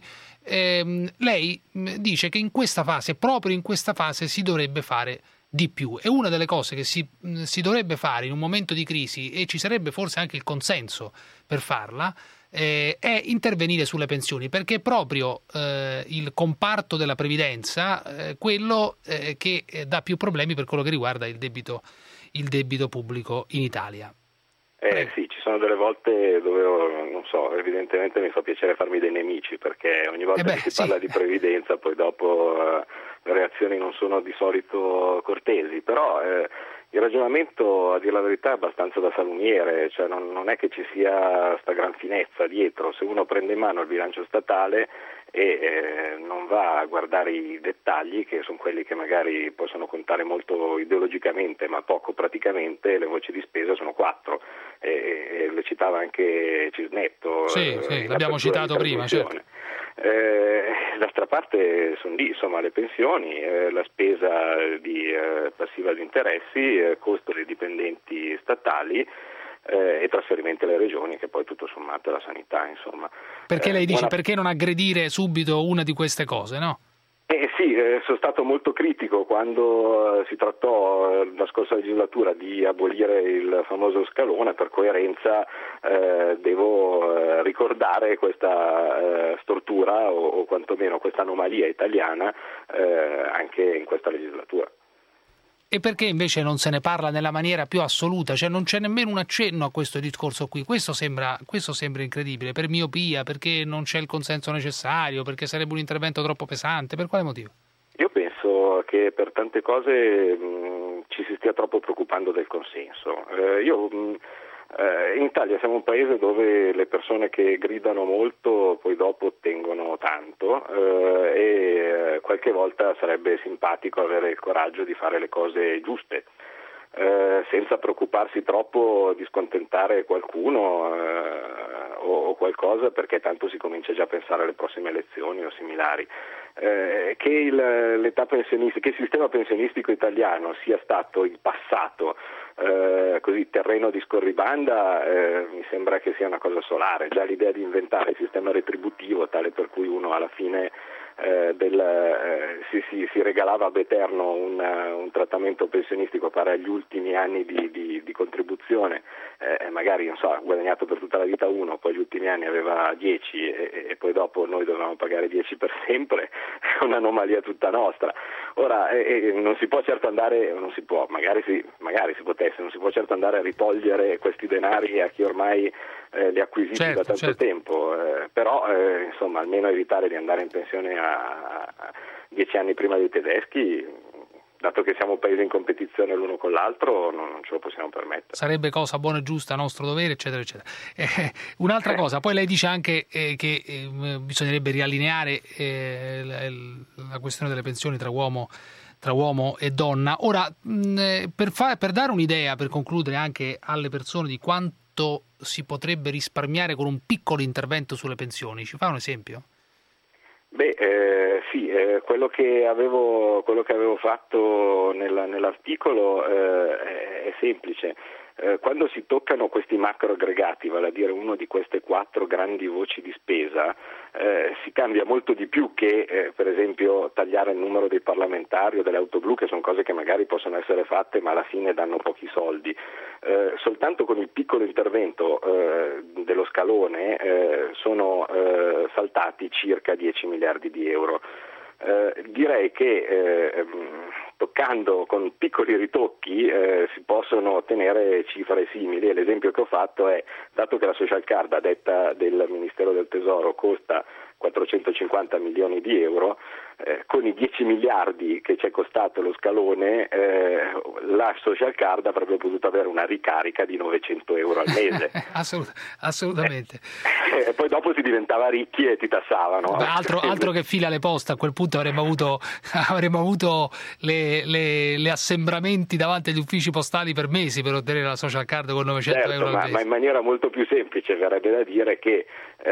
lei dice che in questa fase, proprio in questa fase, si dovrebbe fare di più. E una delle cose che si dovrebbe fare in un momento di crisi, e ci sarebbe forse anche il consenso per farla, è intervenire sulle pensioni, perché è proprio il comparto della previdenza quello che dà più problemi per quello che riguarda il debito pubblico in Italia. Sì, ci sono delle volte dove, non so, evidentemente mi fa piacere farmi dei nemici, perché ogni volta che si parla di previdenza poi dopo le reazioni non sono di solito cortesi, però il ragionamento, a dire la verità, è abbastanza da salumiere, cioè non è che ci sia sta gran finezza dietro. Se uno prende in mano il bilancio statale e non va a guardare i dettagli, che sono quelli che magari possono contare molto ideologicamente ma poco praticamente, le voci di spesa sono 4, e le citava anche Cisnetto. Sì, l'abbiamo citato prima, certo. D'altra parte sono lì, insomma, le pensioni, la spesa passiva di interessi, costo dei dipendenti statali e trasferimenti alle regioni, che poi tutto sommato è la sanità, insomma. Perché lei dice perché non aggredire subito una di queste cose, no? Sì, sono stato molto critico quando si trattò la scorsa legislatura di abolire il famoso scalone. Per coerenza devo ricordare questa stortura o quantomeno questa anomalia italiana anche in questa legislatura. E perché invece non se ne parla nella maniera più assoluta? Cioè non c'è nemmeno un accenno a questo discorso qui. Questo sembra incredibile, per miopia, perché non c'è il consenso necessario, perché sarebbe un intervento troppo pesante. Per quale motivo? Io penso che per tante cose ci si stia troppo preoccupando del consenso. In Italia siamo un paese dove le persone che gridano molto poi dopo ottengono tanto, e qualche volta sarebbe simpatico avere il coraggio di fare le cose giuste, senza preoccuparsi troppo di scontentare qualcuno o qualcosa, perché tanto si comincia già a pensare alle prossime elezioni o similari. Che l'età pensionistica, che il sistema pensionistico italiano sia stato in passato così terreno di scorribanda, mi sembra che sia una cosa solare. Già l'idea di inventare il sistema retributivo tale per cui uno alla fine si regalava ad eterno un trattamento pensionistico pari agli ultimi anni di contribuzione, magari non so, ha guadagnato per tutta la vita 1, poi gli ultimi anni aveva 10 e poi dopo noi dovevamo pagare 10 per sempre, è un'anomalia tutta nostra. Ora non si può certo andare, magari si potesse, non si può certo andare a ritogliere questi denari a chi ormai li ha acquisiti da tanto tempo, però insomma almeno evitare di andare in pensione a 10 anni prima dei tedeschi, dato che siamo un paese in competizione l'uno con l'altro, non ce lo possiamo permettere. Sarebbe cosa buona e giusta, nostro dovere, eccetera, eccetera. Un'altra cosa, poi lei dice anche che bisognerebbe riallineare la questione delle pensioni tra uomo e donna. Ora, per dare un'idea, per concludere anche alle persone di quanto si potrebbe risparmiare con un piccolo intervento sulle pensioni, ci fa un esempio? Sì, quello che avevo fatto nell'articolo è semplice. Quando si toccano questi macro aggregati, vale a dire uno di queste 4 grandi voci di spesa, si cambia molto di più che per esempio tagliare il numero dei parlamentari o delle auto blu, che sono cose che magari possono essere fatte ma alla fine danno pochi soldi. Soltanto con il piccolo intervento dello scalone sono saltati circa 10 miliardi di euro. Direi che toccando con piccoli ritocchi si possono ottenere cifre simili, e l'esempio che ho fatto è, dato che la social card a detta del Ministero del Tesoro costa 450 milioni di euro, con i 10 miliardi che ci è costato lo scalone, la social card avrebbe potuto avere una ricarica di 900 euro al mese. Assolutamente. Poi dopo si diventava ricchi e ti tassavano. Altro che fila alle poste, a quel punto avremmo avuto le assembramenti davanti agli uffici postali per mesi per ottenere la social card con 900 euro al mese. Ma in maniera molto più semplice verrebbe da dire che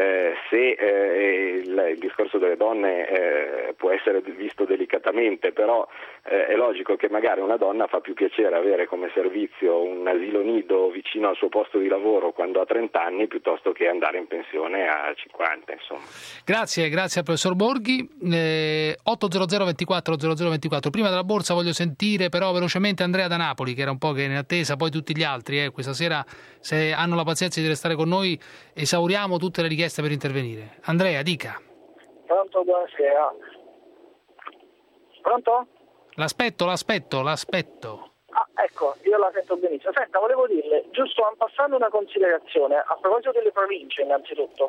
se il discorso delle donne può essere visto delicatamente, però è logico che magari una donna fa più piacere avere come servizio un asilo nido vicino al suo posto di lavoro quando ha 30 anni piuttosto che andare in pensione a 50, insomma. Grazie al professor Borghi. 800 24 0024. Prima della borsa voglio sentire però velocemente Andrea da Napoli, che era un po' che in attesa, poi tutti gli altri questa sera, se hanno la pazienza di restare con noi, esauriamo tutte le richieste per intervenire. Andrea, dica. Pronto, buonasera. Pronto? L'aspetto. Ecco, io la sento benissimo. Senta, volevo dirle, giusto passando una considerazione, a proposito delle province innanzitutto,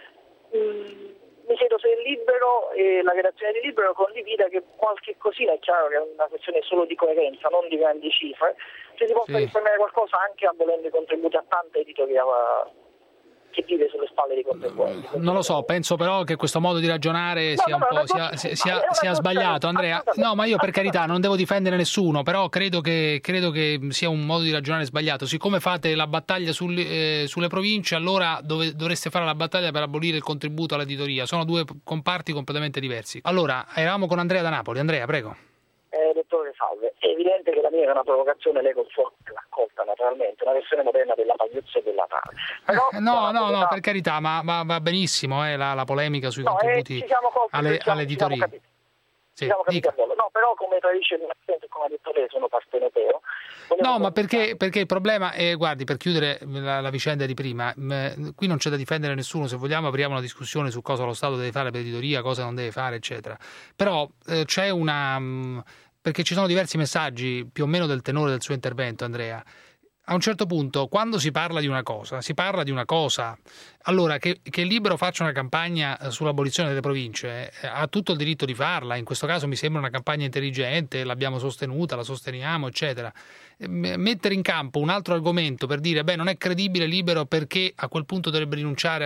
mi chiedo se il Libero e la redazione di Libero condivida che qualche cosina, è chiaro che è una questione solo di coerenza, non di grandi cifre, se si possa risparmiare qualcosa anche abolendo i contributi a tanta editoria che vive sulle spalle dei contribuenti. Non lo so, penso però che questo modo di ragionare sia sbagliato, Andrea. No, ma io per carità non devo difendere nessuno, però credo che sia un modo di ragionare sbagliato. Siccome fate la battaglia sulle province, allora dovreste fare la battaglia per abolire il contributo all'editoria. Sono due comparti completamente diversi. Allora, eravamo con Andrea da Napoli. Andrea, prego. Dottore, salve. È evidente che la mia è una provocazione, lei col suo l'accolta naturalmente, una versione moderna della pagliuzza e della tale. Però, no, per carità, ma va benissimo la polemica sui contributi all'editoria. Ci siamo capiti a volo. No, però come tradisce il Ministero, come ha detto lei, sono partenopeo. No, ma perché il problema è, guardi, per chiudere la vicenda di prima, qui non c'è da difendere nessuno, se vogliamo apriamo una discussione su cosa lo Stato deve fare per l'editoria, cosa non deve fare, eccetera. Però c'è perché ci sono diversi messaggi più o meno del tenore del suo intervento, Andrea. A un certo punto, quando si parla di una cosa, si parla di una cosa. Allora, che il Libero faccia una campagna sull'abolizione delle province, ha tutto il diritto di farla. In questo caso mi sembra una campagna intelligente, l'abbiamo sostenuta, la sosteniamo, eccetera. Mettere in campo un altro argomento per dire, non è credibile Libero perché a questo punto dovrebbe rinunciare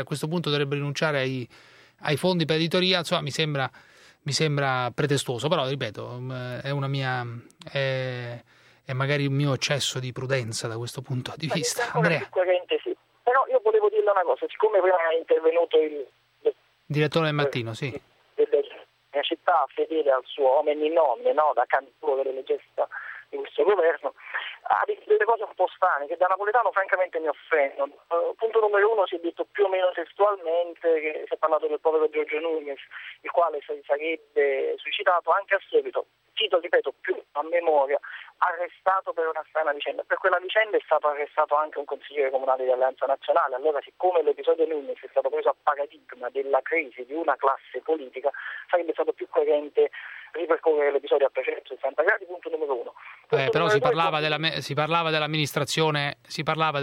ai fondi per editoria, insomma, mi sembra pretestuoso. Però, ripeto, è una mia... è magari un mio eccesso di prudenza da questo punto di vista. Andrea. Sicuramente sì. Però io volevo dirle una cosa, siccome prima è intervenuto il direttore del Mattino, sì. Mia città fedele al suo omen in nomine, no, da candidato delle leggesta di questo governo, ha detto delle cose un po' strane che da napoletano francamente mi offendono. Punto numero 1, si è detto più o meno testualmente che si è parlato del povero Giorgio Núñez, il quale si sarebbe suicidato anche a seguito, cito, ripeto, più a memoria, arrestato per una strana vicenda. Per quella vicenda è stato arrestato anche un consigliere comunale di Alleanza Nazionale. Allora, siccome l'episodio Núñez è stato preso a paradigma della crisi di una classe politica, sarebbe stato più coerente ripercorrere l'episodio a 360 gradi. Punto numero 1. Però si parlava dell'amministrazione. Mi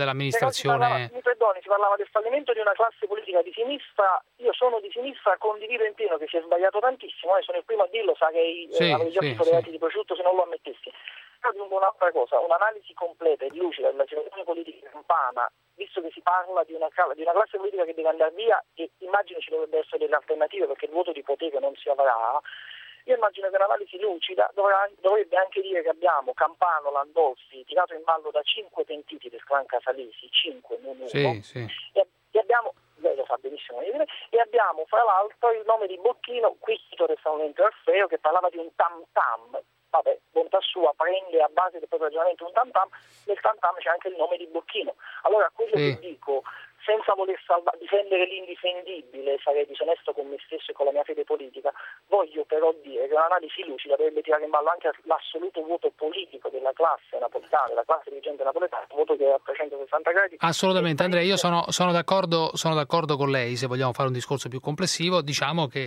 perdoni, si parlava del fallimento di una classe politica di sinistra. Io sono di sinistra, condivido in pieno che si è sbagliato tantissimo, sono il primo a dirlo, sarei avrei già visto dei reati di prosciutto se non lo ammettessi. Però aggiungo un'altra cosa, un'analisi completa e lucida della situazione politica campana, visto che si parla di una classe politica che deve andare via, e immagino ci dovrebbero essere delle alternative perché il voto di potere non si avrà. Io immagino che un'analisi lucida dovrebbe anche dire che abbiamo Campano, Landolfi tirato in ballo da 5 pentiti del clan Casalesi, 5 non 1, e abbiamo, lei lo sa benissimo, e abbiamo fra l'altro il nome di Bocchino, qui cito recentemente Orfeo, che parlava di un tam tam. Vabbè, bontà sua, prende a base del proprio ragionamento un tam tam, nel tam tam c'è anche il nome di Bocchino. Allora quello che dico, senza voler difendere l'indifendibile, sarei disonesto con me stesso e con la mia fede politica, voglio però dire che un'analisi lucida dovrebbe tirare in ballo anche l'assoluto voto politico della classe napoletana, della classe dirigente napoletana, un voto che è a 360 gradi. Assolutamente, Andrea, io sono d'accordo con lei. Se vogliamo fare un discorso più complessivo, diciamo che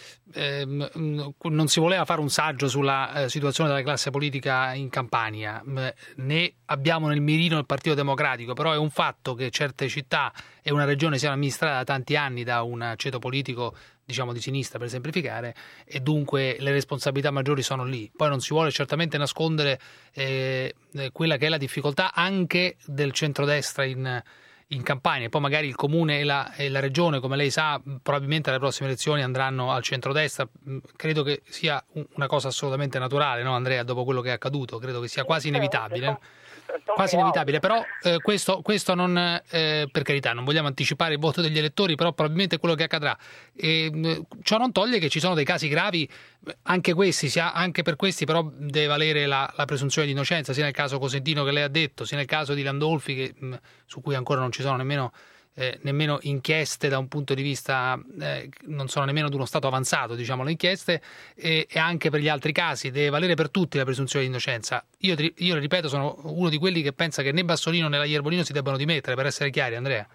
non si voleva fare un saggio sulla situazione della classe politica in Campania, né abbiamo nel mirino il Partito Democratico, però è un fatto che certe città e una regione siano amministrate da tanti anni da un ceto politico, diciamo, di sinistra, per semplificare, e dunque le responsabilità maggiori sono lì. Poi non si vuole certamente nascondere quella che è la difficoltà anche del centrodestra in Campania. Poi magari il comune e la regione, come lei sa, probabilmente alle prossime elezioni andranno al centrodestra. Credo che sia una cosa assolutamente naturale, no Andrea, dopo quello che è accaduto, credo che sia quasi inevitabile. Però questo non, per carità, non vogliamo anticipare il voto degli elettori, però probabilmente è quello che accadrà. Ciò non toglie che ci sono dei casi gravi, anche per questi però deve valere la presunzione di innocenza, sia nel caso Cosentino che lei ha detto, sia nel caso di Landolfi, su cui ancora non ci sono nemmeno inchieste da un punto di vista, non sono nemmeno ad uno stato avanzato, diciamo, le inchieste, e anche per gli altri casi deve valere per tutti la presunzione di innocenza. Io ripeto, sono uno di quelli che pensa che né Bassolino né la Iervolino si debbano dimettere, per essere chiari, Andrea.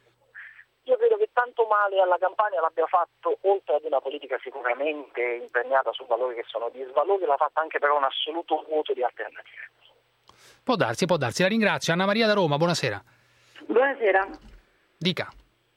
Io credo che tanto male alla Campania l'abbia fatto, oltre ad una politica sicuramente impegnata su valori che sono di svalore, l'ha fatta anche però un assoluto vuoto di alternative. Può darsi. La ringrazio. Anna Maria da Roma, buonasera. Buonasera. Dica.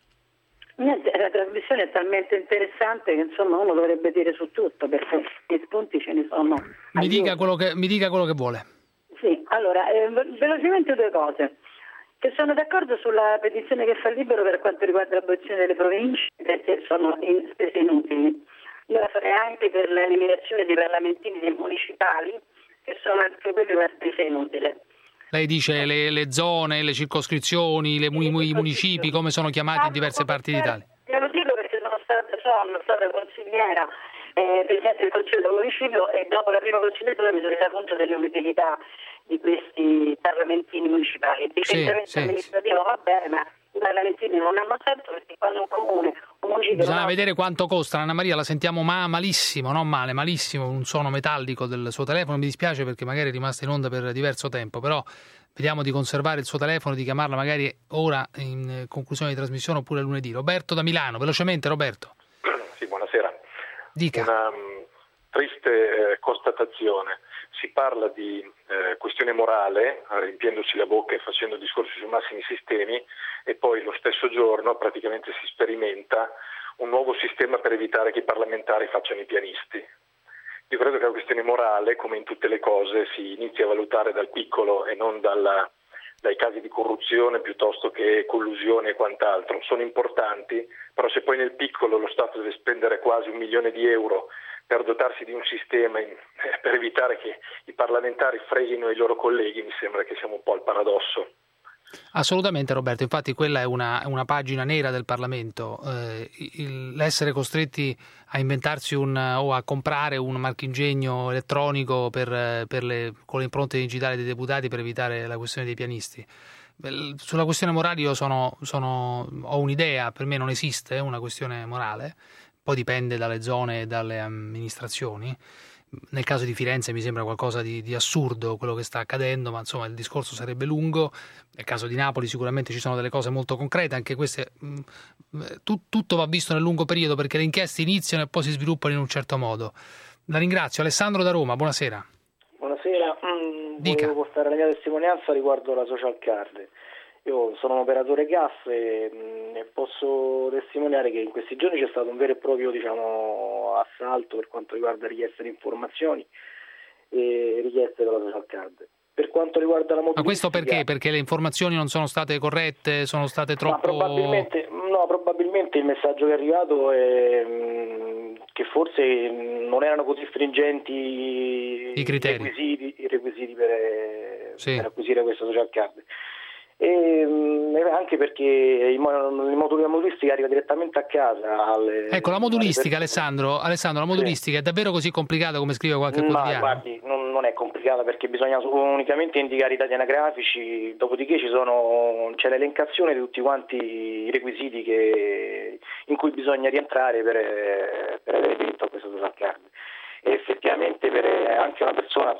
Niente, la trasmissione è talmente interessante che insomma uno dovrebbe dire su tutto, perché gli spunti ce ne sono. Mi dica quello che vuole. Sì, allora, velocemente due cose. Che sono d'accordo sulla petizione che fa Libero per quanto riguarda l'abolizione delle province, perché sono spese inutili. Io la farei anche per l'eliminazione dei parlamentini dei municipali, che sono anche quelli una spesa inutile. Lei dice le zone, le circoscrizioni, i municipi, come sono chiamati in diverse parti d'Italia? Devo dirlo perché sono stata consigliera, presidente del Consiglio del Municipio, e dopo la prima consigliatura mi sono resa conto dell'inutilità di questi parlamentini municipali. Il decentramento amministrativo va bene, ma i parlamentini non hanno senso, perché quando un comune, un municipio... Bisogna vedere quanto costano. Anna Maria, la sentiamo malissimo, non male, malissimo, un suono metallico del suo telefono. Mi dispiace perché magari è rimasta in onda per diverso tempo, però vediamo di conservare il suo telefono, di chiamarla magari ora in conclusione di trasmissione oppure lunedì. Roberto da Milano, velocemente Roberto. Sì, buonasera. Dica. Una triste constatazione. Si parla di questione morale, riempiendosi la bocca e facendo discorsi sui massimi sistemi, e poi lo stesso giorno praticamente si sperimenta un nuovo sistema per evitare che i parlamentari facciano i pianisti. Io credo che la questione morale, come in tutte le cose, si inizi a valutare dal piccolo e non dai casi di corruzione piuttosto che collusione e quant'altro. Sono importanti, però se poi nel piccolo lo Stato deve spendere quasi 1 milione di euro per dotarsi di un sistema per evitare che i parlamentari freghino i loro colleghi, mi sembra che siamo un po' al paradosso. Assolutamente, Roberto, infatti quella è una pagina nera del Parlamento, l'essere costretti a inventarsi o a comprare un marchingegno elettronico con le impronte digitali dei deputati per evitare la questione dei pianisti. Sulla questione morale io ho un'idea, per me non esiste una questione morale, poi dipende dalle zone e dalle amministrazioni. Nel caso di Firenze mi sembra qualcosa di assurdo quello che sta accadendo, ma insomma il discorso sarebbe lungo. Nel caso di Napoli sicuramente ci sono delle cose molto concrete, anche queste tutto va visto nel lungo periodo, perché le inchieste iniziano e poi si sviluppano in un certo modo. La ringrazio. Alessandro da Roma, buonasera. Buonasera, volevo portare la mia testimonianza riguardo la social card. Io sono un operatore gas e posso testimoniare che in questi giorni c'è stato un vero e proprio assalto per quanto riguarda richieste di informazioni e richieste della social card. Per quanto riguarda la modulistica... Ma questo perché? Perché le informazioni non sono state corrette, sono state troppo... Probabilmente il messaggio che è arrivato è che forse non erano così stringenti i requisiti per acquisire questa social card. E anche perché il modulo di modulistica arriva direttamente a casa. Ecco, la modulistica, Alessandro, la modulistica è davvero così complicata come scrive qualche quotidiano? Guardi, non è complicata, perché bisogna unicamente indicare i dati anagrafici, dopodiché c'è l'elencazione di tutti quanti i requisiti in cui bisogna rientrare per avere diritto a questa social card. E effettivamente per anche una persona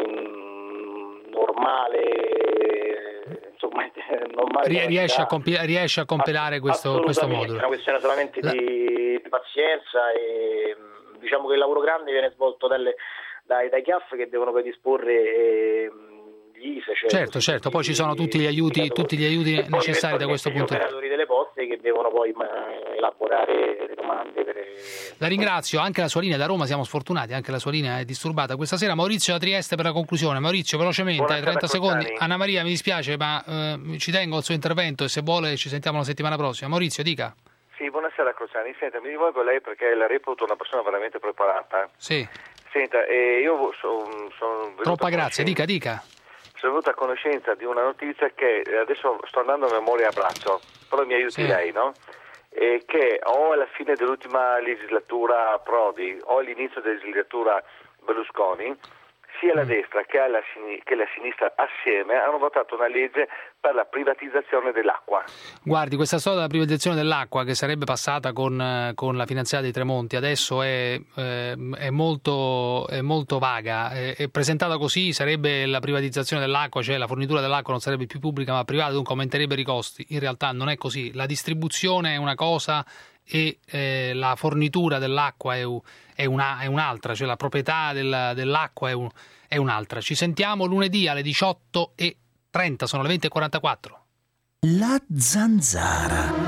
normale riesce a compilare questo modulo. È una questione solamente di pazienza, e diciamo che il lavoro grande viene svolto dai CAF, che devono predisporre gli ISE. Certo, poi ci sono tutti gli aiuti necessari da questo punto di vista. Gli operatori delle poste che devono poi elaborare le domande. La ringrazio. Anche la sua linea da Roma, siamo sfortunati, anche la sua linea è disturbata questa sera. Maurizio da Trieste per la conclusione. Maurizio, velocemente, 30 secondi. Anna Maria, mi dispiace, ma ci tengo al suo intervento e se vuole ci sentiamo la settimana prossima. Maurizio, dica. Sì, buonasera Crociani. Senta, mi rivolgo a lei perché la reputo una persona veramente preparata. Sì. Senta, io sono troppa grazie, dica. Sono venuto a conoscenza di una notizia che adesso sto andando a memoria a braccio, però mi aiuti lei, no? Che o alla fine dell'ultima legislatura Prodi o all'inizio della legislatura Berlusconi, sia la destra che la sinistra assieme hanno votato una legge per la privatizzazione dell'acqua. Guardi, questa storia della privatizzazione dell'acqua, che sarebbe passata con la finanziaria di Tremonti, adesso è molto vaga. È presentata così, sarebbe la privatizzazione dell'acqua, cioè la fornitura dell'acqua non sarebbe più pubblica ma privata, dunque aumenterebbe i costi. In realtà non è così. La distribuzione è una cosa e la fornitura dell'acqua è un'altra, cioè la proprietà dell'acqua è un'altra. Ci sentiamo lunedì alle 18:30, sono le 20:44. La Zanzara.